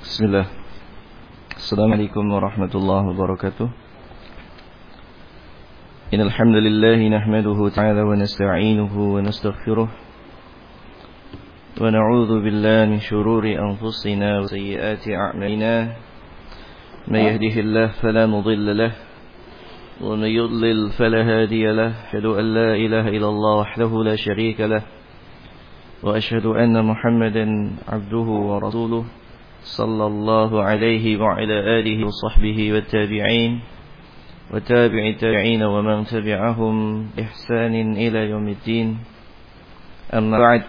Bismillah. Assalamualaikum warahmatullahi wabarakatuh. Innal hamdalillah nahmaduhu ta'ala wa nasta'inuhu wa nastaghfiruh wa na'udzu billahi min shururi anfusina wa sayyiati a'malina. May yahdihillahu fala mudilla lahu wa may yudlil fala hadiya lahu. Asyhadu an la ilaha illallah wahdahu la syarika lahu wa asyhadu anna Muhammadan 'abduhu wa rasuluh. Sallallahu alaihi wa ala alihi wa sahbihi wa tabi'in wa tabi'i tabi'in wa man tabi'ahum ihsanin ila yaumiddin. Amma ba'd.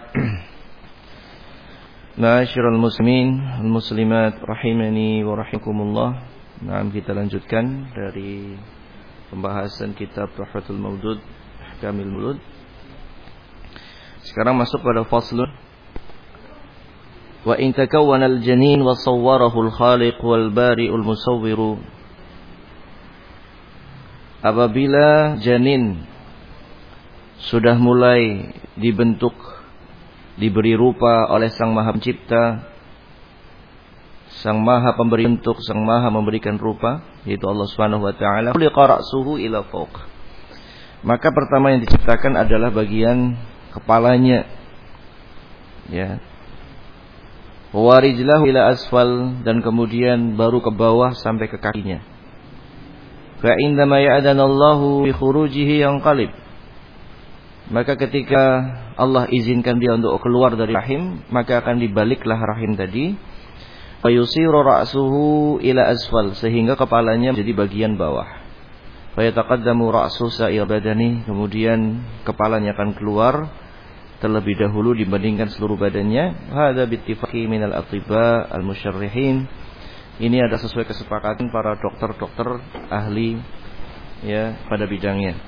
Ma'asyiral muslimin wal muslimat rahimani wa rahimakumullah. Kita lanjutkan dari pembahasan kitab Tuhfatul Mawdud Ahkamil Mulud. Sekarang masuk pada faslun. Wa in takawwana al-janin wa sawwarahu al-khaliq wal bari'ul musawwiru. Apabila janin sudah mulai dibentuk, diberi rupa oleh Sang Maha Pencipta, Sang Maha Pemberi bentuk, Sang Maha memberikan rupa, yaitu Allah Subhanahu wa taala, khuliqa ra'suhu ila fawq. Maka pertama yang diciptakan adalah bagian kepalanya, ya. Wa rijlahu ila asfal, dan kemudian baru ke bawah sampai ke kakinya. Fa indama ya'danallahu bi khurujihi yanqalib. Maka ketika Allah izinkan dia untuk keluar dari rahim, maka akan dibaliklah rahim tadi. Fa yusiru ra'suhu ila asfal, sehingga kepalanya menjadi bagian bawah. Fa yataqaddamu ra'su sa'ir badani, kemudian kepalanya akan keluar terlebih dahulu dibandingkan seluruh badannya. Hadza bittifaqi minal atibba al-musyarrihin. Ini ada sesuai kesepakatan para dokter-dokter ahli, ya, pada bidangnya.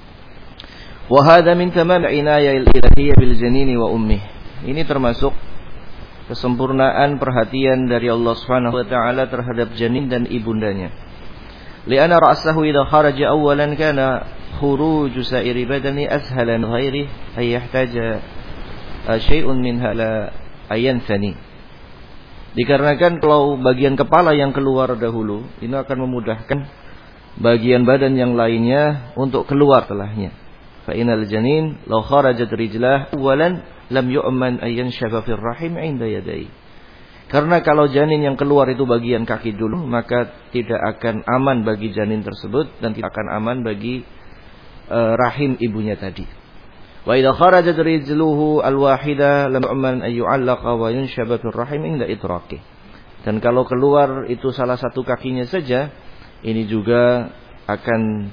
Wa hadza min tamam inayah al-ilahiyyah bil janini wa ummih. Ini termasuk kesempurnaan perhatian dari Allah Subhanahu wa taala terhadap janin dan ibundanya. Li'anna ra'sahu idza kharaja awwalan kana khuruju sa'iri badani ashalan ghairi ay yahtaja syai'un minha la ayanthani. Dikarenakan kalau bagian kepala yang keluar dahulu, ini akan memudahkan bagian badan yang lainnya untuk keluar setelahnya. Fa inal janin law kharajat rijlah awalan lam yu'man ayyan syaba fir rahim 'inda yadai. Karena kalau janin yang keluar itu bagian kaki dulu, maka tidak akan aman bagi janin tersebut dan tidak akan aman bagi rahim ibunya tadi. Wa idza kharajat rijluhu al-wahida lam yu'man ay yu'allaqa wa yunshaba fir rahim inda itraqi. Dan kalau keluar itu salah satu kakinya saja, ini juga akan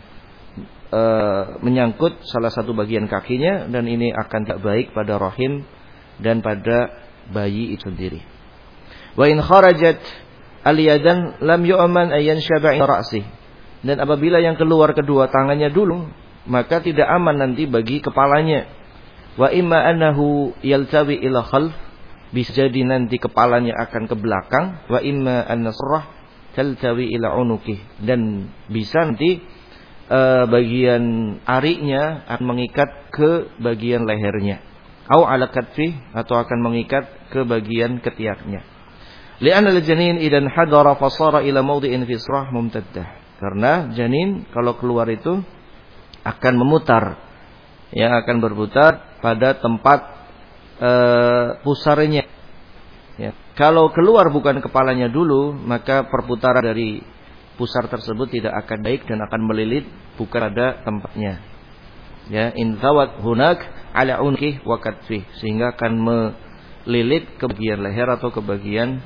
menyangkut salah satu bagian kakinya, dan ini akan tak baik pada rahim dan pada bayi itu sendiri. Wa in kharajat al-yadan lam yu'man ay yanshaba ra'si. Dan apabila yang keluar kedua tangannya dulu, maka tidak aman nanti bagi kepalanya. Wa imma annahu yaltawi ila khalf, bisa jadi nanti kepalanya akan ke belakang. Wa imma an-nasrah taltawi ila unuqih, dan bisa nanti bagian arinya akan mengikat ke bagian lehernya. Au ala katfi, atau akan mengikat ke bagian ketiaknya. Li'anna al-janin idan hadara fasara ila mawdi'in fisrah mumtaddah. Karena janin kalau keluar itu akan memutar, yang akan berputar pada tempat pusarnya. Ya. Kalau keluar bukan kepalanya dulu, maka perputaran dari pusar tersebut tidak akan baik dan akan melilit bukan pada tempatnya. Ya, in thawat hunak ala unqih wa katfih, sehingga akan melilit ke bagian leher atau ke bagian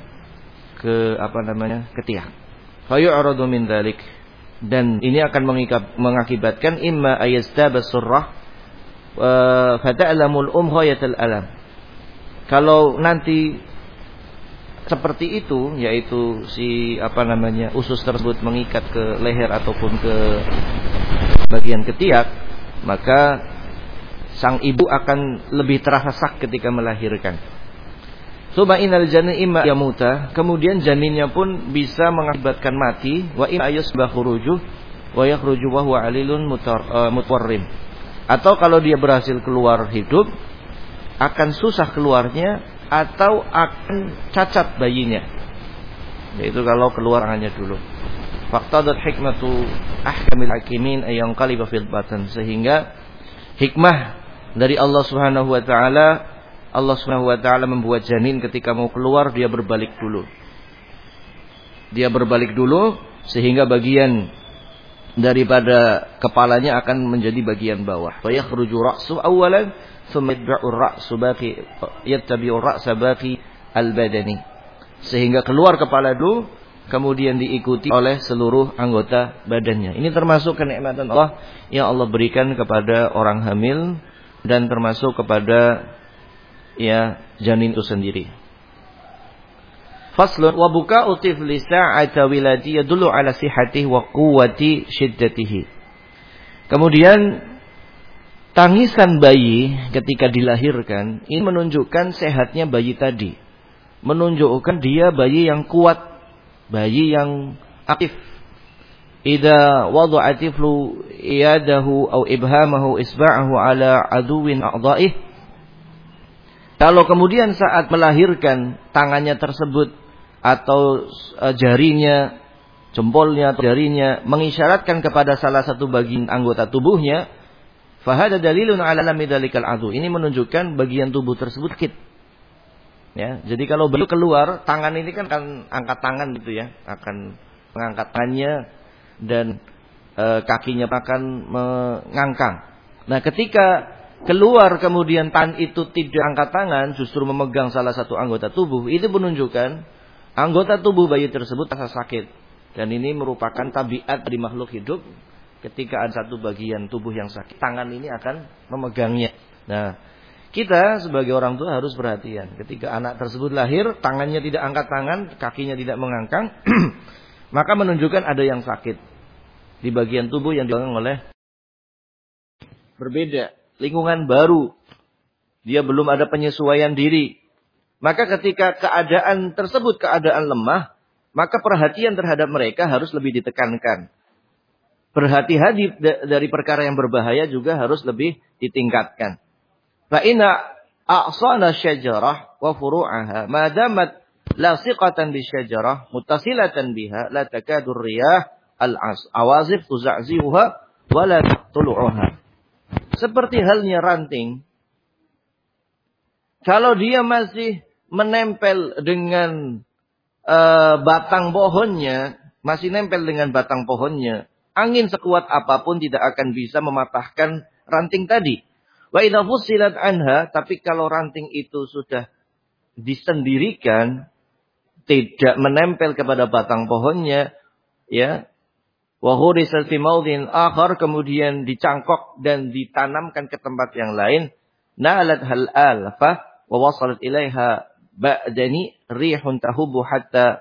ketiak. Fa yu'radu min dzalik, dan ini akan mengakibatkan imma ayastaba surrah fa ta'lamul ghayatul alam. Kalau nanti seperti itu, yaitu usus tersebut mengikat ke leher ataupun ke bagian ketiak, maka sang ibu akan lebih terasa sakit ketika melahirkan. Suma inal janin imma yamuta, kemudian janinnya pun bisa mengakibatkan mati. Wa imma yusbah khurujuh wa yakhruju wa huwa alilun mutwarrim. Atau kalau dia berhasil keluar hidup, akan susah keluarnya atau akan cacat bayinya. Yaitu kalau keluar tangannya dulu. Faqtadat hikmatu ahkamil hakimin ayang qaliba fil batan, sehingga hikmah dari Allah Subhanahu wa taala membuat janin ketika mau keluar dia berbalik dulu. Dia berbalik dulu sehingga bagian daripada kepalanya akan menjadi bagian bawah. Fa yakhruju ra'su awwalan thumma yatba'u ar-ra'su baqi yattabi'u ar-ra'sa baqi al-badani. Sehingga keluar kepala dulu, kemudian diikuti oleh seluruh anggota badannya. Ini termasuk kenikmatan Allah yang Allah berikan kepada orang hamil dan termasuk kepada janin itu sendiri. Faslun wa buka'u tifli sa'ata wiladi yadullu ala sihhatihi wa quwwati syiddatihi. Kemudian tangisan bayi ketika dilahirkan ini menunjukkan sehatnya bayi tadi. Menunjukkan dia bayi yang kuat, bayi yang aktif. Idza wada'a tiflu yadahu aw ibhamahu isba'ahu ala aduwin a'dha'ih. Kalau kemudian saat melahirkan tangannya tersebut atau jarinya, jempolnya atau jarinya mengisyaratkan kepada salah satu bagian anggota tubuhnya, fahada dalilun ala lam dalikal adu. Ini menunjukkan bagian tubuh tersebut sakit. Ya, jadi kalau bayi keluar, tangan ini kan akan angkat tangan gitu ya, akan mengangkat tangannya dan kakinya akan mengangkang. Nah, ketika keluar kemudian tangan itu tidak angkat tangan, justru memegang salah satu anggota tubuh, itu menunjukkan anggota tubuh bayi tersebut rasa sakit. Dan ini merupakan tabiat dari makhluk hidup. Ketika ada satu bagian tubuh yang sakit, tangan ini akan memegangnya. Nah, kita sebagai orang tua harus perhatian. Ketika anak tersebut lahir, tangannya tidak angkat tangan, kakinya tidak mengangkang, maka menunjukkan ada yang sakit di bagian tubuh yang dipegang oleh berbeda, lingkungan baru. Dia belum ada penyesuaian diri. Maka ketika keadaan tersebut keadaan lemah, maka perhatian terhadap mereka harus lebih ditekankan. Berhati-hati dari perkara yang berbahaya juga harus lebih ditingkatkan. Fa inna a'sana syajarah wa furu'aha ma damat lasiqatan bisyajarah muttasilatan biha la takadu riyah al-awazif tuza'zihuha wa la taqtuluha. Seperti halnya ranting, kalau dia masih menempel dengan batang pohonnya, masih nempel dengan batang pohonnya, angin sekuat apapun tidak akan bisa mematahkan ranting tadi. Wa idza fussilat anha, tapi kalau ranting itu sudah disendirikan, tidak menempel kepada batang pohonnya, ya, wa hurisat fi maudhin akhar, kemudian dicangkok dan ditanamkan ke tempat yang lain, nalat hal alfa wa wasalat ilaiha ba'dani rihun tahubu hatta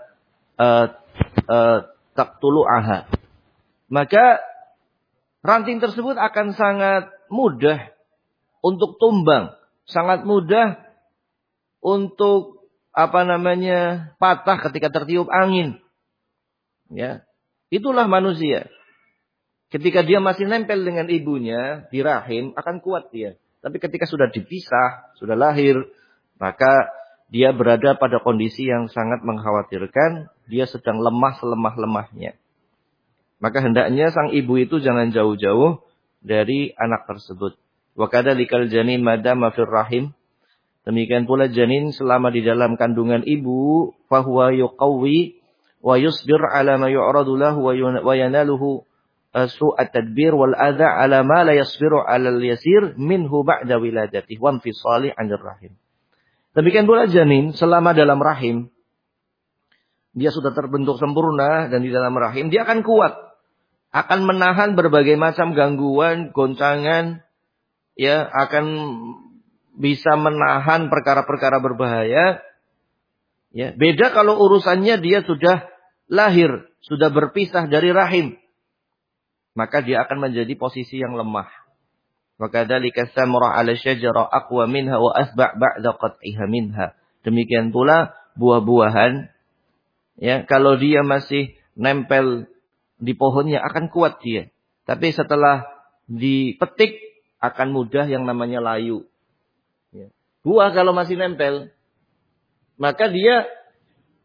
taqtulu'aha. Maka ranting tersebut akan sangat mudah untuk tumbang, sangat mudah untuk patah ketika tertiup angin. Ya. Itulah manusia. Ketika dia masih nempel dengan ibunya di rahim akan kuat dia. Tapi ketika sudah dipisah, sudah lahir, maka dia berada pada kondisi yang sangat mengkhawatirkan. Dia sedang lemah selemah-lemahnya. Maka hendaknya sang ibu itu jangan jauh-jauh dari anak tersebut. Wa kadzalikal janin madama fir rahim. Demikian pula janin selama di dalam kandungan ibu, fahuwa yuqawwi wa yusbir ala ma yu'radu lahu wa yanaluhu su'at tadbir wal adha ala ma la yasbiru ala al-yasir minhu ba'da wiladatihi wa infisali 'anil rahim. Demikian pula janin selama dalam rahim, dia sudah terbentuk sempurna dan di dalam rahim dia akan kuat, akan menahan berbagai macam gangguan, goncangan, ya, akan bisa menahan perkara-perkara berbahaya. Ya, beda kalau urusannya dia sudah lahir, sudah berpisah dari rahim, maka dia akan menjadi posisi yang lemah. Wa kadzalika samra 'ala syajara aqwa minha wa asba' ba'da qat'iha minha. Demikian pula buah-buahan, ya, kalau dia masih nempel di pohonnya akan kuat dia. Tapi setelah dipetik akan mudah yang namanya layu. Ya. Buah kalau masih nempel, maka dia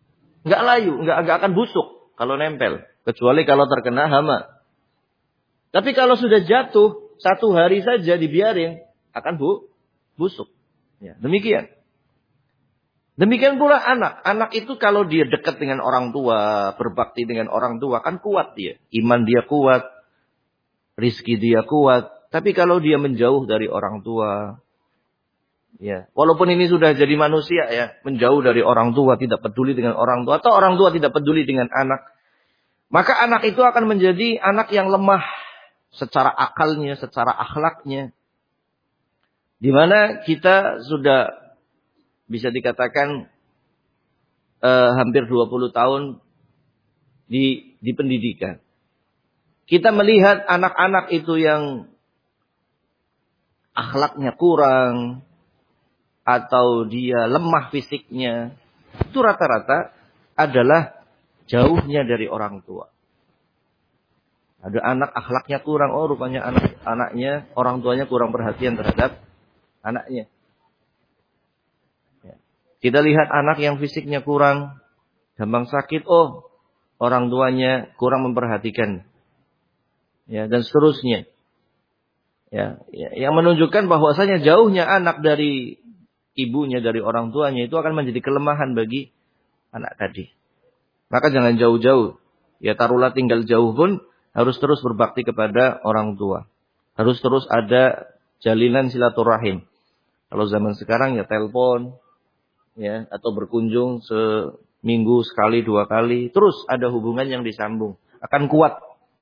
Nggak layu, nggak akan busuk kalau nempel. Kecuali kalau terkena hama. Tapi kalau sudah jatuh, 1 hari saja dibiarin, akan busuk. Ya, demikian. Demikian pula anak. Anak itu kalau dia dekat dengan orang tua, berbakti dengan orang tua, kan kuat dia. Iman dia kuat, rizki dia kuat. Tapi kalau dia menjauh dari orang tua, ya, walaupun ini sudah jadi manusia ya, menjauh dari orang tua, tidak peduli dengan orang tua, atau orang tua tidak peduli dengan anak, maka anak itu akan menjadi anak yang lemah secara akalnya, secara akhlaknya. Di mana kita sudah bisa dikatakan hampir 20 tahun di pendidikan. Kita melihat anak-anak itu yang akhlaknya kurang, atau dia lemah fisiknya, itu rata-rata adalah jauhnya dari orang tua. Ada anak akhlaknya kurang, oh rupanya anaknya, orang tuanya kurang perhatian terhadap anaknya. Kita lihat anak yang fisiknya kurang, gampang sakit, oh orang tuanya kurang memperhatikan. Ya, dan seterusnya. Ya, yang menunjukkan bahwasanya jauhnya anak dari ibunya, dari orang tuanya itu akan menjadi kelemahan bagi anak tadi. Maka jangan jauh-jauh. Ya taruhlah tinggal jauh pun harus terus berbakti kepada orang tua. Harus terus ada jalinan silaturahim. Kalau zaman sekarang ya telepon, ya, atau berkunjung seminggu sekali 2 kali, terus ada hubungan yang disambung, akan kuat.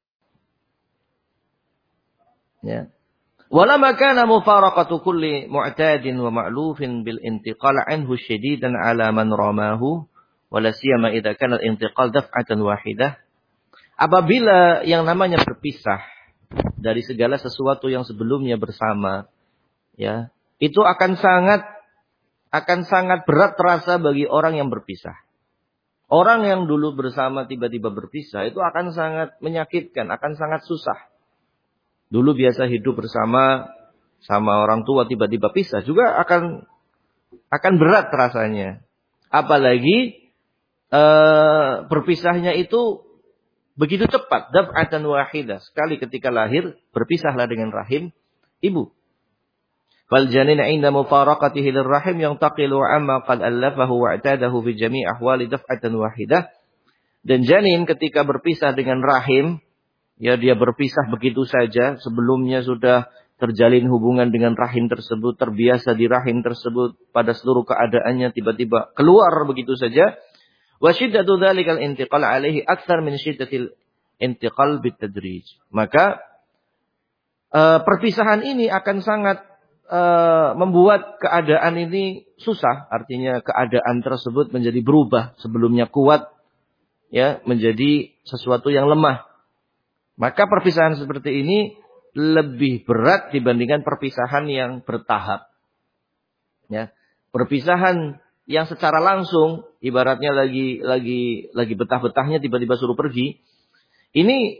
Ya. Wala makana mufaraqatu kulli mu'tadin wa ma'lufin bil intiqal anhu syadidan ala man ramahu, wala siyama idza kana al intiqal daf'atan wahidah. Apabila yang namanya berpisah dari segala sesuatu yang sebelumnya bersama, ya, itu akan sangat berat terasa bagi orang yang berpisah. Orang yang dulu bersama tiba-tiba berpisah itu akan sangat menyakitkan, akan sangat susah. Dulu biasa hidup bersama orang tua, tiba-tiba pisah juga akan berat rasanya. Apalagi berpisahnya itu begitu cepat, daf'atan wahidah. Sekali ketika lahir berpisahlah dengan rahim ibu. Fal janin 'inda mufaraqatihi lirrahim yantaqilu 'amma qad allafahu wa'tadahu fi jami' ahwali daf'atan wahidah. Dan janin ketika berpisah dengan rahim, ya dia berpisah begitu saja, sebelumnya sudah terjalin hubungan dengan rahim tersebut, terbiasa di rahim tersebut pada seluruh keadaannya, tiba-tiba keluar begitu saja. Wa shiddatu dzalikal intiqal 'alaihi aktsar min shiddatil intiqal bitadrij. Maka perpisahan ini akan sangat membuat keadaan ini susah, artinya keadaan tersebut menjadi berubah, sebelumnya kuat, ya, menjadi sesuatu yang lemah. Maka perpisahan seperti ini lebih berat dibandingkan perpisahan yang bertahap. Ya, perpisahan yang secara langsung, ibaratnya lagi betah-betahnya tiba-tiba suruh pergi, ini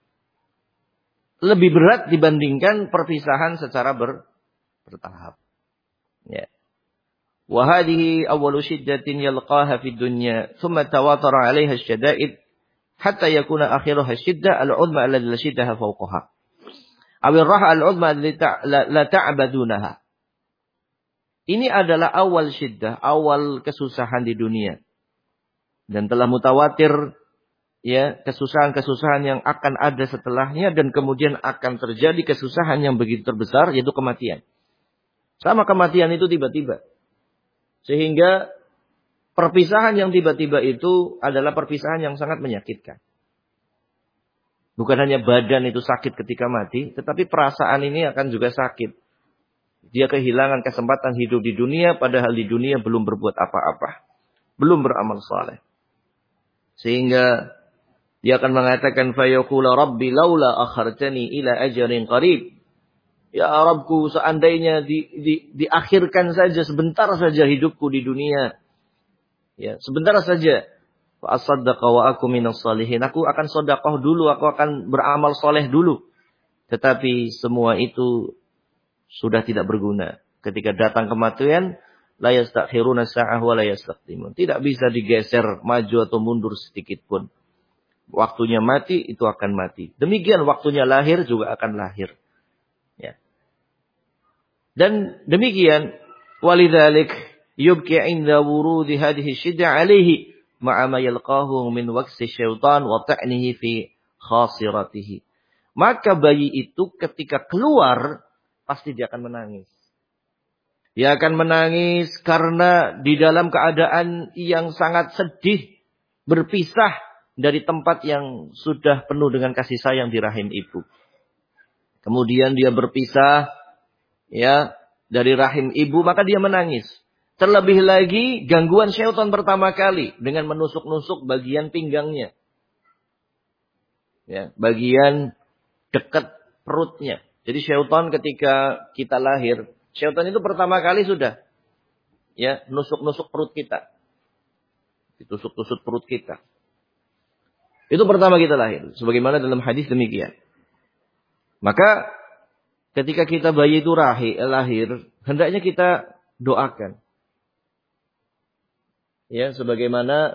lebih berat dibandingkan perpisahan secara bertahap. Ya. Wa hadhihi awwalu shiddatin yalqaha fid dunya, thumma tawatara 'alayha asy-syada'id hatta yakuna akhiruha shiddah al-'udma allati la shiddaha fawqaha. Aw ar-raha al-'udma allati la ta'badunaha. Ini adalah awal syiddah, awal kesusahan di dunia. Dan telah mutawatir, ya, kesusahan-kesusahan yang akan ada setelahnya, dan kemudian akan terjadi kesusahan yang begitu terbesar, yaitu kematian. Sama kematian itu tiba-tiba. Sehingga perpisahan yang tiba-tiba itu adalah perpisahan yang sangat menyakitkan. Bukan hanya badan itu sakit ketika mati, tetapi perasaan ini akan juga sakit. Dia kehilangan kesempatan hidup di dunia, padahal di dunia belum berbuat apa-apa. Belum beramal saleh. Sehingga dia akan mengatakan, fayaqula rabbi laula akhartani ila ajalin qarib. Ya Rabbku, seandainya diakhirkan saja, sebentar saja hidupku di dunia. Ya, sebentar saja. Fa asaddaqa wa aku minas salihin. Aku akan sedekah dulu, aku akan beramal soleh dulu. Tetapi semua itu sudah tidak berguna. Ketika datang kematian, la yastakhiruna sa'ah wa la yastaqdimun. Tidak bisa digeser maju atau mundur sedikit pun. Waktunya mati itu akan mati. Demikian waktunya lahir juga akan lahir. Ya. Dan demikian walidzalik yubki 'inda wurudi hadhihi syiddah 'alaihi ma'a ma yalqahu min waqsi syaitan wa ta'nihi fi khasiratihi. Maka bayi itu ketika keluar pasti dia akan menangis. Dia akan menangis karena di dalam keadaan yang sangat sedih berpisah dari tempat yang sudah penuh dengan kasih sayang di rahim ibu. Kemudian dia berpisah ya dari rahim ibu, maka dia menangis. Terlebih lagi gangguan syaitan pertama kali dengan menusuk-nusuk bagian pinggangnya. Ya, bagian dekat perutnya. Jadi syaitan ketika kita lahir, syaitan itu pertama kali sudah ya nusuk-nusuk perut kita. Ditusuk-tusuk perut kita. Itu pertama kita lahir. Sebagaimana dalam hadis demikian. Maka ketika kita bayi itu lahir, hendaknya kita doakan. Ya, sebagaimana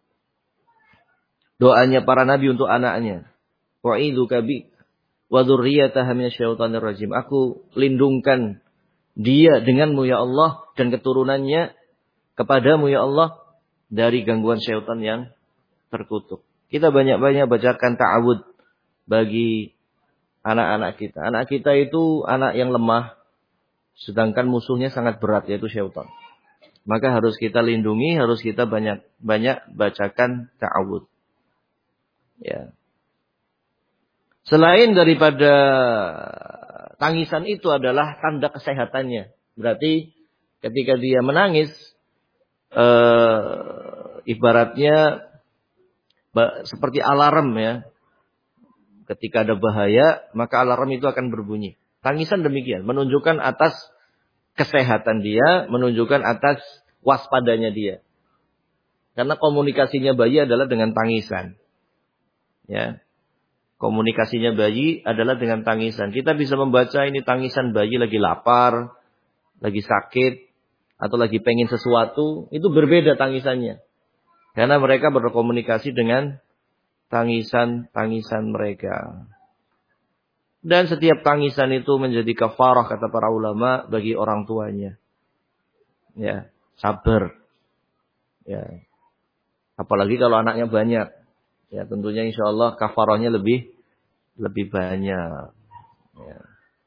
doanya para nabi untuk anaknya. Wa'idzuka bi wa dzurriyyataha minasyaitonir rajim. Aku lindungkan dia denganmu ya Allah dan keturunannya kepadamu ya Allah dari gangguan syaitan yang terkutuk. Kita banyak-banyak bacakan ta'awud bagi anak-anak kita. Anak kita itu anak yang lemah, sedangkan musuhnya sangat berat, yaitu syaitan. Maka harus kita lindungi, harus kita banyak-banyak bacakan ta'awud. Ya. Selain daripada tangisan itu adalah tanda kesehatannya. Berarti ketika dia menangis, ibaratnya seperti alarm ya. Ketika ada bahaya, maka alarm itu akan berbunyi. Tangisan demikian, menunjukkan atas kesehatan dia, menunjukkan atas waspadanya dia. Karena komunikasinya bayi adalah dengan tangisan. Ya. Komunikasinya bayi adalah dengan tangisan. Kita bisa membaca ini tangisan bayi lagi lapar, lagi sakit, atau lagi pengen sesuatu, itu berbeda tangisannya. Karena mereka berkomunikasi dengan tangisan-tangisan mereka. Dan setiap tangisan itu menjadi kafarah kata para ulama bagi orang tuanya. Ya, sabar. Ya. Apalagi kalau anaknya banyak. Ya, tentunya insyaallah kafarahnya lebih banyak. Ya.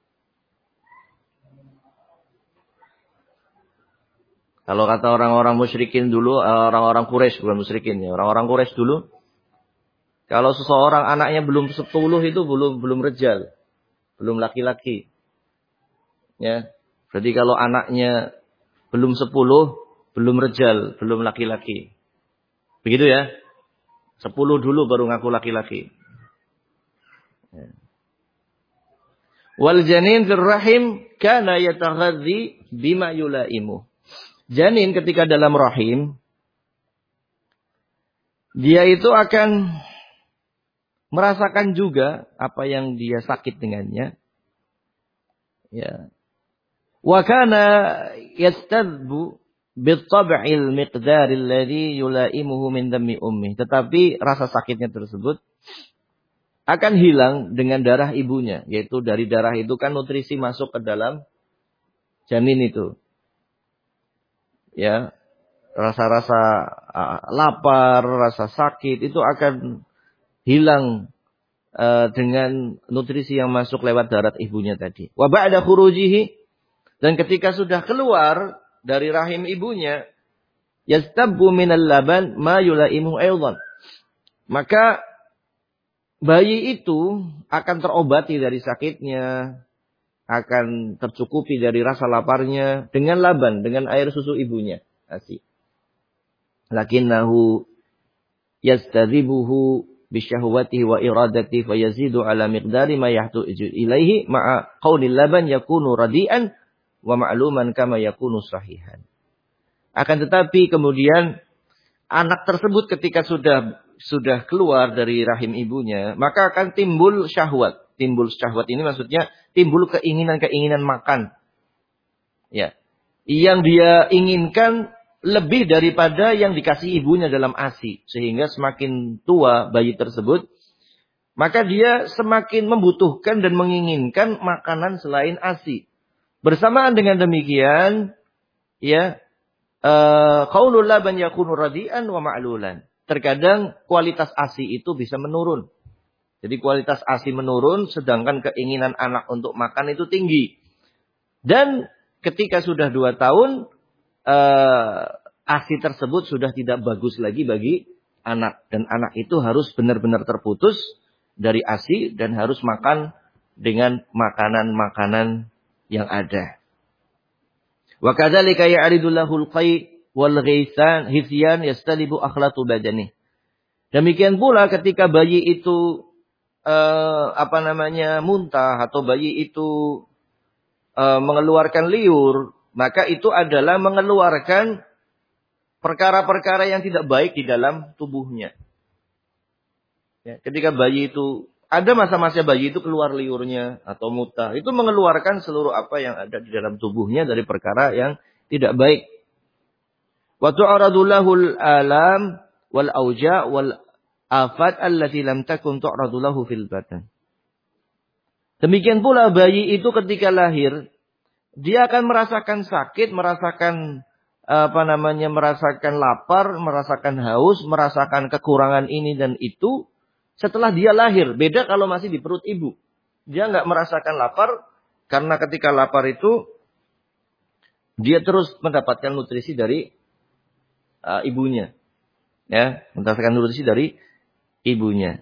Kalau kata orang-orang musyrikin dulu, orang-orang Quraisy bukan musyrikin ya, orang-orang Quraisy dulu, kalau seseorang anaknya belum 10 itu belum rejal, belum laki-laki. Ya. Berarti kalau anaknya belum 10, belum rejal, belum laki-laki. Begitu ya? 10 dulu baru ngaku laki-laki. Ya. Wal janin fir rahim kana yataghadzi bima yulaimu. Janin ketika dalam rahim, dia itu akan merasakan juga apa yang dia sakit dengannya. Ya. Wa kana yastadbu bitab'il miqdar alladhi yulaimuhu min dammi ummi. Tetapi rasa sakitnya tersebut akan hilang dengan darah ibunya, yaitu dari darah itu kan nutrisi masuk ke dalam janin itu. Ya, rasa-rasa lapar, rasa sakit itu akan hilang dengan nutrisi yang masuk lewat darah ibunya tadi. Wa ba'da khurujihi, dan ketika sudah keluar dari rahim ibunya, yastabbu minal laban ma yulaimu aidan. Maka bayi itu akan terobati dari sakitnya, akan tercukupi dari rasa laparnya dengan laban, dengan air susu ibunya. Asih. Lakinnahu yastadhibuhu bisyahwatihi wa iradatihi fa yazidu ala miqdari ma yahtaju ilaihi ma'a qaulil laban yakunu radi'an wa ma'luman kama yakunu sahihan. Akan tetapi kemudian anak tersebut ketika sudah keluar dari rahim ibunya, maka akan timbul syahwat. Timbul syahwat ini maksudnya timbul keinginan-keinginan makan. Ya. yang dia inginkan lebih daripada yang dikasih ibunya dalam ASI. Sehingga semakin tua bayi tersebut, maka dia semakin membutuhkan dan menginginkan makanan selain ASI. Bersamaan dengan demikian, ya, qaulul laban yakunu radian wa ma'lulan. Terkadang kualitas ASI itu bisa menurun. Jadi kualitas ASI menurun, sedangkan keinginan anak untuk makan itu tinggi. Dan ketika sudah 2 tahun, ASI tersebut sudah tidak bagus lagi bagi anak. Dan anak itu harus benar-benar terputus dari ASI dan harus makan dengan makanan-makanan yang ada. Wa kadzalika ya'ridu lahul qai' wal ghaisan hisyan yastalibu akhlatu badani. Demikian pula ketika bayi itu muntah atau bayi itu mengeluarkan liur, maka itu adalah mengeluarkan perkara-perkara yang tidak baik di dalam tubuhnya. Ya, ketika bayi itu ada masa-masa bayi itu keluar liurnya atau muntah, itu mengeluarkan seluruh apa yang ada di dalam tubuhnya dari perkara yang tidak baik. Wa tu'radu lahul alam wal auja wal afat allati lam takun tu'radu lahu fil batan. Demikian pula bayi itu ketika lahir, dia akan merasakan sakit, merasakan merasakan lapar, merasakan haus, merasakan kekurangan ini dan itu setelah dia lahir. Beda kalau masih di perut ibu. Dia nggak merasakan lapar karena ketika lapar itu dia terus mendapatkan nutrisi dari ibunya. Ya, mendapatkan nutrisi dari ibunya.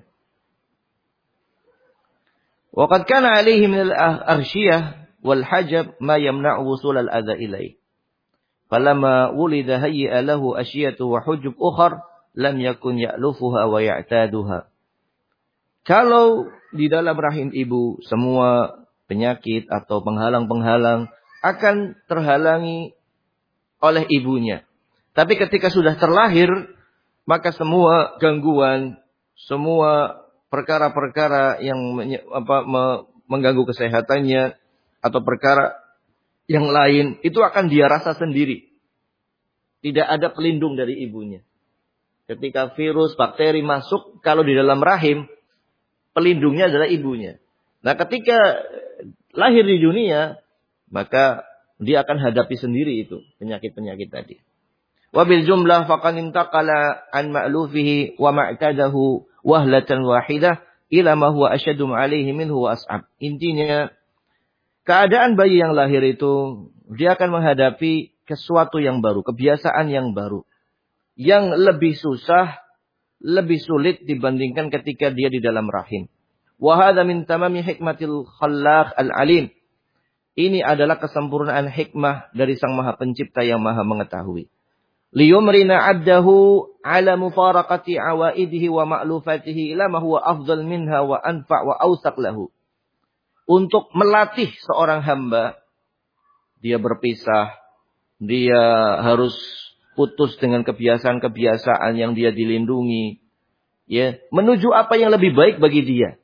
Waqad kana alaihi min al-arshiyah wal hajab ma yamna'u wusul al-adha ilaih. Falamma wulida hayya lahu asyiyatu wa hujub ukhar lam yakun ya'lufuha wa ya'taduha. Kalau di dalam rahim ibu semua penyakit atau penghalang-penghalang akan terhalangi oleh ibunya. Tapi ketika sudah terlahir, maka semua gangguan, semua perkara-perkara yang mengganggu kesehatannya atau perkara yang lain itu akan dia rasa sendiri. Tidak ada pelindung dari ibunya. Ketika virus, bakteri masuk, kalau di dalam rahim, pelindungnya adalah ibunya. Nah, ketika lahir di dunia, maka dia akan hadapi sendiri itu penyakit-penyakit tadi. Wabil jumlah faqad intaqala an ma'lufihi wa ma'tadahu wahlatan wahidah ila ma huwa asyaddu 'alaihi minhu wa as'ab. Intinya keadaan bayi yang lahir itu dia akan menghadapi sesuatu yang baru, kebiasaan yang baru yang lebih susah, lebih sulit dibandingkan ketika dia di dalam rahim. Wa hadza min tamami hikmatil khallaq al-alim. Ini adalah kesempurnaan hikmah dari Sang Maha Pencipta yang Maha mengetahui. Liyumrina 'abdahu 'ala mufaraqati 'awaidihi wa ma'lufatihi ila ma huwa afdal minha wa anfa' wa awsaq lahu. Untuk melatih seorang hamba, dia berpisah, dia harus putus dengan kebiasaan-kebiasaan yang dia dilindungi, ya, menuju apa yang lebih baik bagi dia.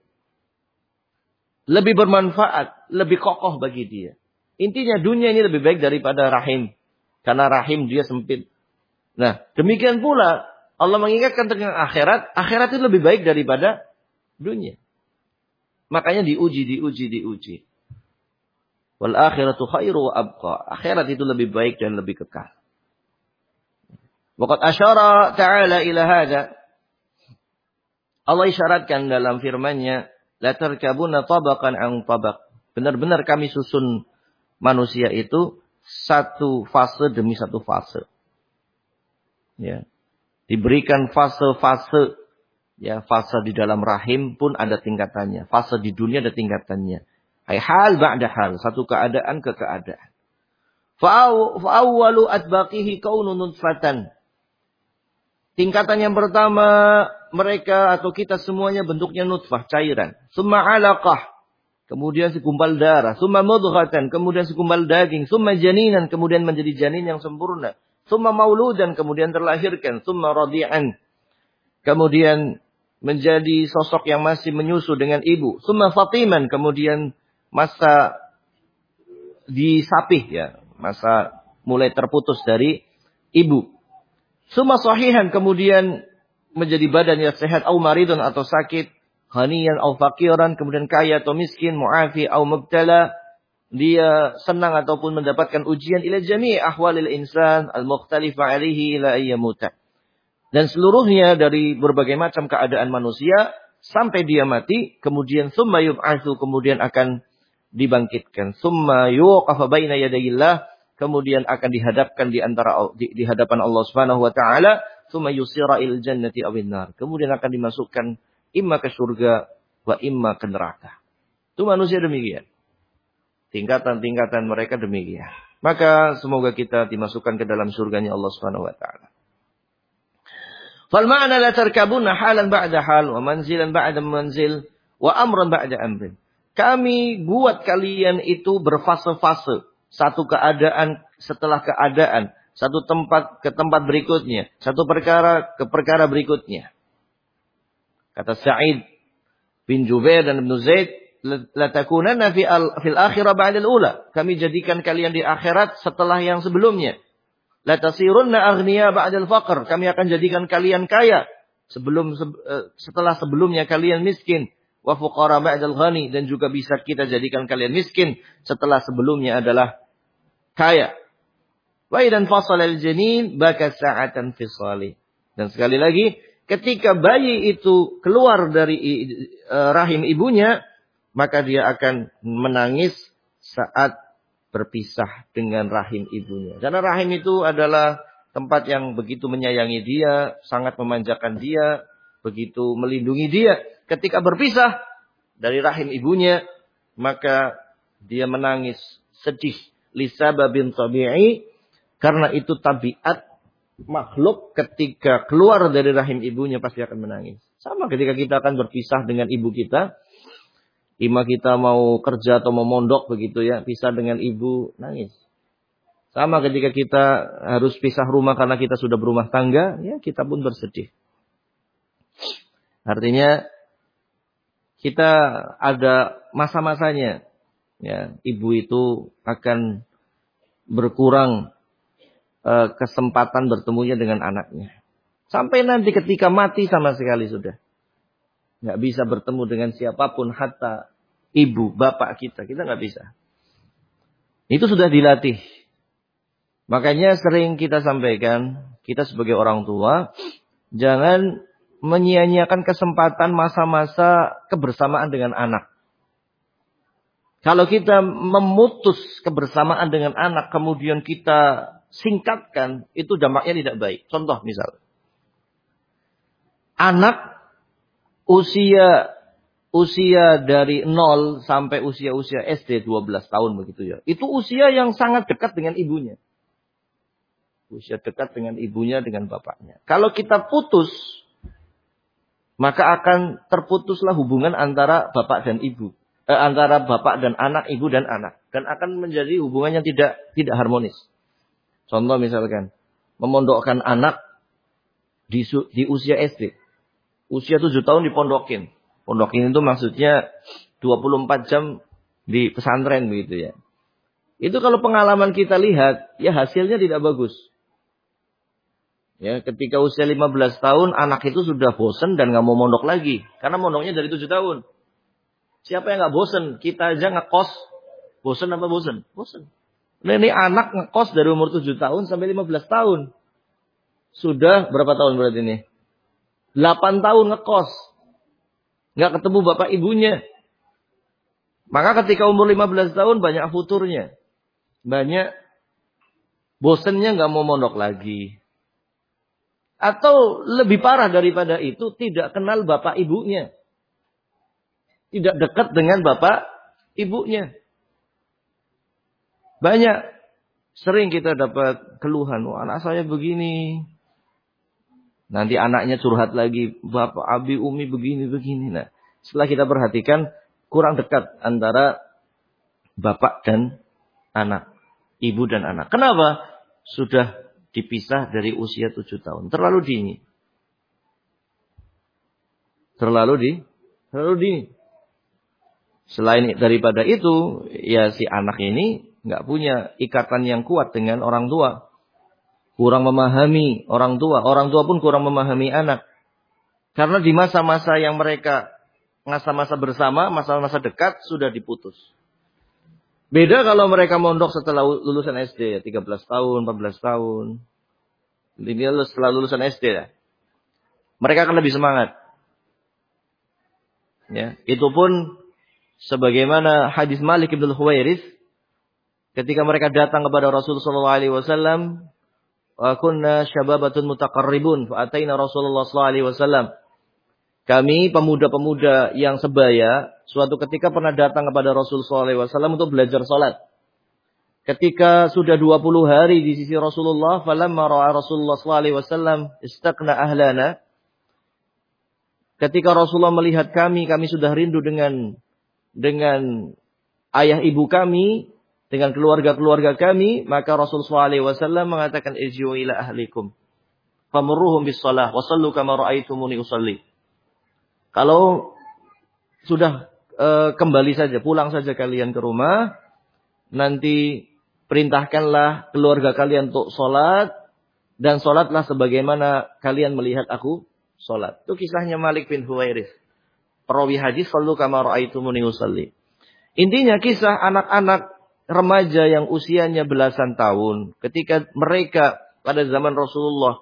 Lebih bermanfaat, lebih kokoh bagi dia. Intinya dunia ini lebih baik daripada rahim. Karena rahim dia sempit. Nah, demikian pula Allah mengingatkan tentang akhirat. Akhirat itu lebih baik daripada dunia. Makanya diuji. Wal akhiratu khairu wa abqa. Akhirat itu lebih baik dan lebih kekal. Waqad asyara ta'ala ila hadha. Allah isyaratkan dalam firman-Nya, la tarkabuna tabaqan an tabaq. Benar-benar kami susun manusia itu satu fase demi satu fase. Ya. Diberikan fase-fase. Ya, fase di dalam rahim pun ada tingkatannya. Fase di dunia ada tingkatannya. Hal ba'da hal. Satu keadaan ke keadaan. Fa'awwalu atbaqihi kaunun nutfatan. Tingkatan yang pertama, mereka atau kita semuanya bentuknya nutfah, cairan. Summa alaqah. Kemudian segumpal darah. Summa mudghatan. Kemudian segumpal daging. Summa janinan. Kemudian menjadi janin yang sempurna. Summa mauludan. Kemudian terlahirkan. Summa radi'an. Kemudian menjadi sosok yang masih menyusu dengan ibu. Summa fatiman. Kemudian masa disapih, ya, masa mulai terputus dari ibu. Summa sahihan, kemudian menjadi badan yang sehat, au maridun atau sakit, ghaniyan au faqiran, kemudian kaya atau miskin, mu'afi au mubtala, dia senang ataupun mendapatkan ujian, ila jami' ahwalil insan al-mukhtalifa alaihi ila ayyamuta. Dan seluruhnya dari berbagai macam keadaan manusia sampai dia mati, kemudian summa yub'atsu, kemudian akan dibangkitkan, summa yuqafa baina yadayillah, kemudian akan dihadapkan di hadapan Allah Subhanahu wa taala, summa yusira il jannati awin nar, kemudian akan dimasukkan imma ke surga wa imma ke neraka. Itu manusia demikian. Tingkatan-tingkatan mereka demikian. Maka semoga kita dimasukkan ke dalam surganya Allah Subhanahu wa taala. Fal ma'na la tarkabuna halan ba'da hal wa manzilan ba'da manzil wa amran ba'da amrin. Kami buat kalian itu berfase-fase, satu keadaan setelah keadaan, satu tempat ke tempat berikutnya, satu perkara ke perkara berikutnya. Kata Sa'id bin Jubair dan Ibnu Zaid, la takunanna fil akhirah ba'da al-ula. Kami jadikan kalian di akhirat setelah yang sebelumnya. La tasirunna aghniya ba'da al-faqr. Kami akan jadikan kalian kaya setelah sebelumnya kalian miskin. Wa fuqara ba'da al-ghani, dan juga bisa kita jadikan kalian miskin setelah sebelumnya adalah kaya. Wa idan fasala al-janin baka sa'atan fisali. Dan sekali lagi, ketika bayi itu keluar dari rahim ibunya, maka dia akan menangis saat berpisah dengan rahim ibunya. Karena rahim itu adalah tempat yang begitu menyayangi dia, sangat memanjakan dia, begitu melindungi dia. Ketika berpisah dari rahim ibunya, maka dia menangis, sedih. Lisababin tabi'i, karena itu tabiat makhluk ketika keluar dari rahim ibunya pasti akan menangis. Sama ketika kita akan berpisah dengan ibu kita. Ima kita mau kerja atau mau mondok begitu ya, pisah dengan ibu, nangis. Sama ketika kita harus pisah rumah karena kita sudah berumah tangga, ya kita pun bersedih. Artinya kita ada masa-masanya. Ya, ibu itu akan berkurang kesempatan bertemunya dengan anaknya. Sampai nanti ketika mati sama sekali sudah. Nggak bisa bertemu dengan siapapun, hatta ibu, bapak kita nggak bisa. Itu sudah dilatih. Makanya sering kita sampaikan, kita sebagai orang tua, jangan menyia-nyiakan kesempatan masa-masa kebersamaan dengan anak. Kalau kita memutus kebersamaan dengan anak, kemudian kita singkatkan, itu dampaknya tidak baik. Contoh misal, anak usia dari 0 sampai usia SD 12 tahun begitu ya. Itu usia yang sangat dekat dengan ibunya. Usia dekat dengan ibunya, dengan bapaknya. Kalau kita putus, maka akan terputuslah hubungan antara bapak dan ibu. Antara bapak dan anak, ibu dan anak. Dan akan menjadi hubungan yang tidak harmonis. Contoh misalkan, memondokkan anak di usia SD. Usia 7 tahun dipondokin. Pondokin itu maksudnya 24 jam di pesantren begitu ya. Itu kalau pengalaman kita lihat, ya hasilnya tidak bagus. Ya, ketika usia 15 tahun, anak itu sudah bosan dan nggak mau mondok lagi. Karena mondoknya dari 7 tahun. Siapa yang nggak bosan? Kita aja ngekos. Bosan apa bosan? Bosan. Nah, ini anak ngekos dari umur 7 tahun sampai 15 tahun. Sudah berapa tahun berarti ini? 8 tahun ngekos. Nggak ketemu bapak ibunya. Maka ketika umur 15 tahun banyak futurnya. Banyak bosannya nggak mau mondok lagi. Atau lebih parah daripada itu, tidak kenal bapak ibunya. Tidak dekat dengan bapak ibunya. Banyak. Sering kita dapat keluhan. Oh, anak saya begini. Nanti anaknya curhat lagi. Bapak, abi, umi begini. Nah, setelah kita perhatikan, kurang dekat antara bapak dan anak. Ibu dan anak. Kenapa? Sudah dipisah dari usia 7 tahun. Terlalu dini. Terlalu dini. Selain daripada itu, ya si anak ini nggak punya ikatan yang kuat dengan orang tua. Kurang memahami orang tua pun kurang memahami anak. Karena di masa-masa yang mereka, masa-masa bersama, masa-masa dekat sudah diputus. Beda kalau mereka mondok setelah lulusan SD ya, 13 tahun, 14 tahun. Ini setelah lulusan SD ya. Mereka akan lebih semangat. Ya, itu pun sebagaimana hadis Malik bin Huwairis ketika mereka datang kepada Rasulullah sallallahu alaihi wasallam, wa kunna syababatun mutaqarribun fa ataina Rasulullah sallallahu alaihi wasallam. Kami pemuda-pemuda yang sebaya suatu ketika pernah datang kepada Rasulullah sallallahu alaihi wasallam untuk belajar salat. Ketika sudah 20 hari di sisi Rasulullah, falamma ra'a Rasulullah sallallahu alaihi wasallam istaqna ahlana. Ketika Rasulullah melihat kami sudah rindu dengan ayah ibu kami, dengan keluarga-keluarga kami, maka Rasulullah SAW mengatakan irji'u ila ahlikum famurruhum bis shalah wa sallu kama ra'aitumuni usalli. Kalau sudah kembali saja, pulang saja kalian ke rumah, nanti perintahkanlah keluarga kalian untuk salat dan salatlah sebagaimana kalian melihat aku salat. Itu kisahnya Malik bin Huwairis. Perawi hadis sallu kama ra'aitumuni usalli. Intinya kisah anak-anak remaja yang usianya belasan tahun ketika mereka pada zaman Rasulullah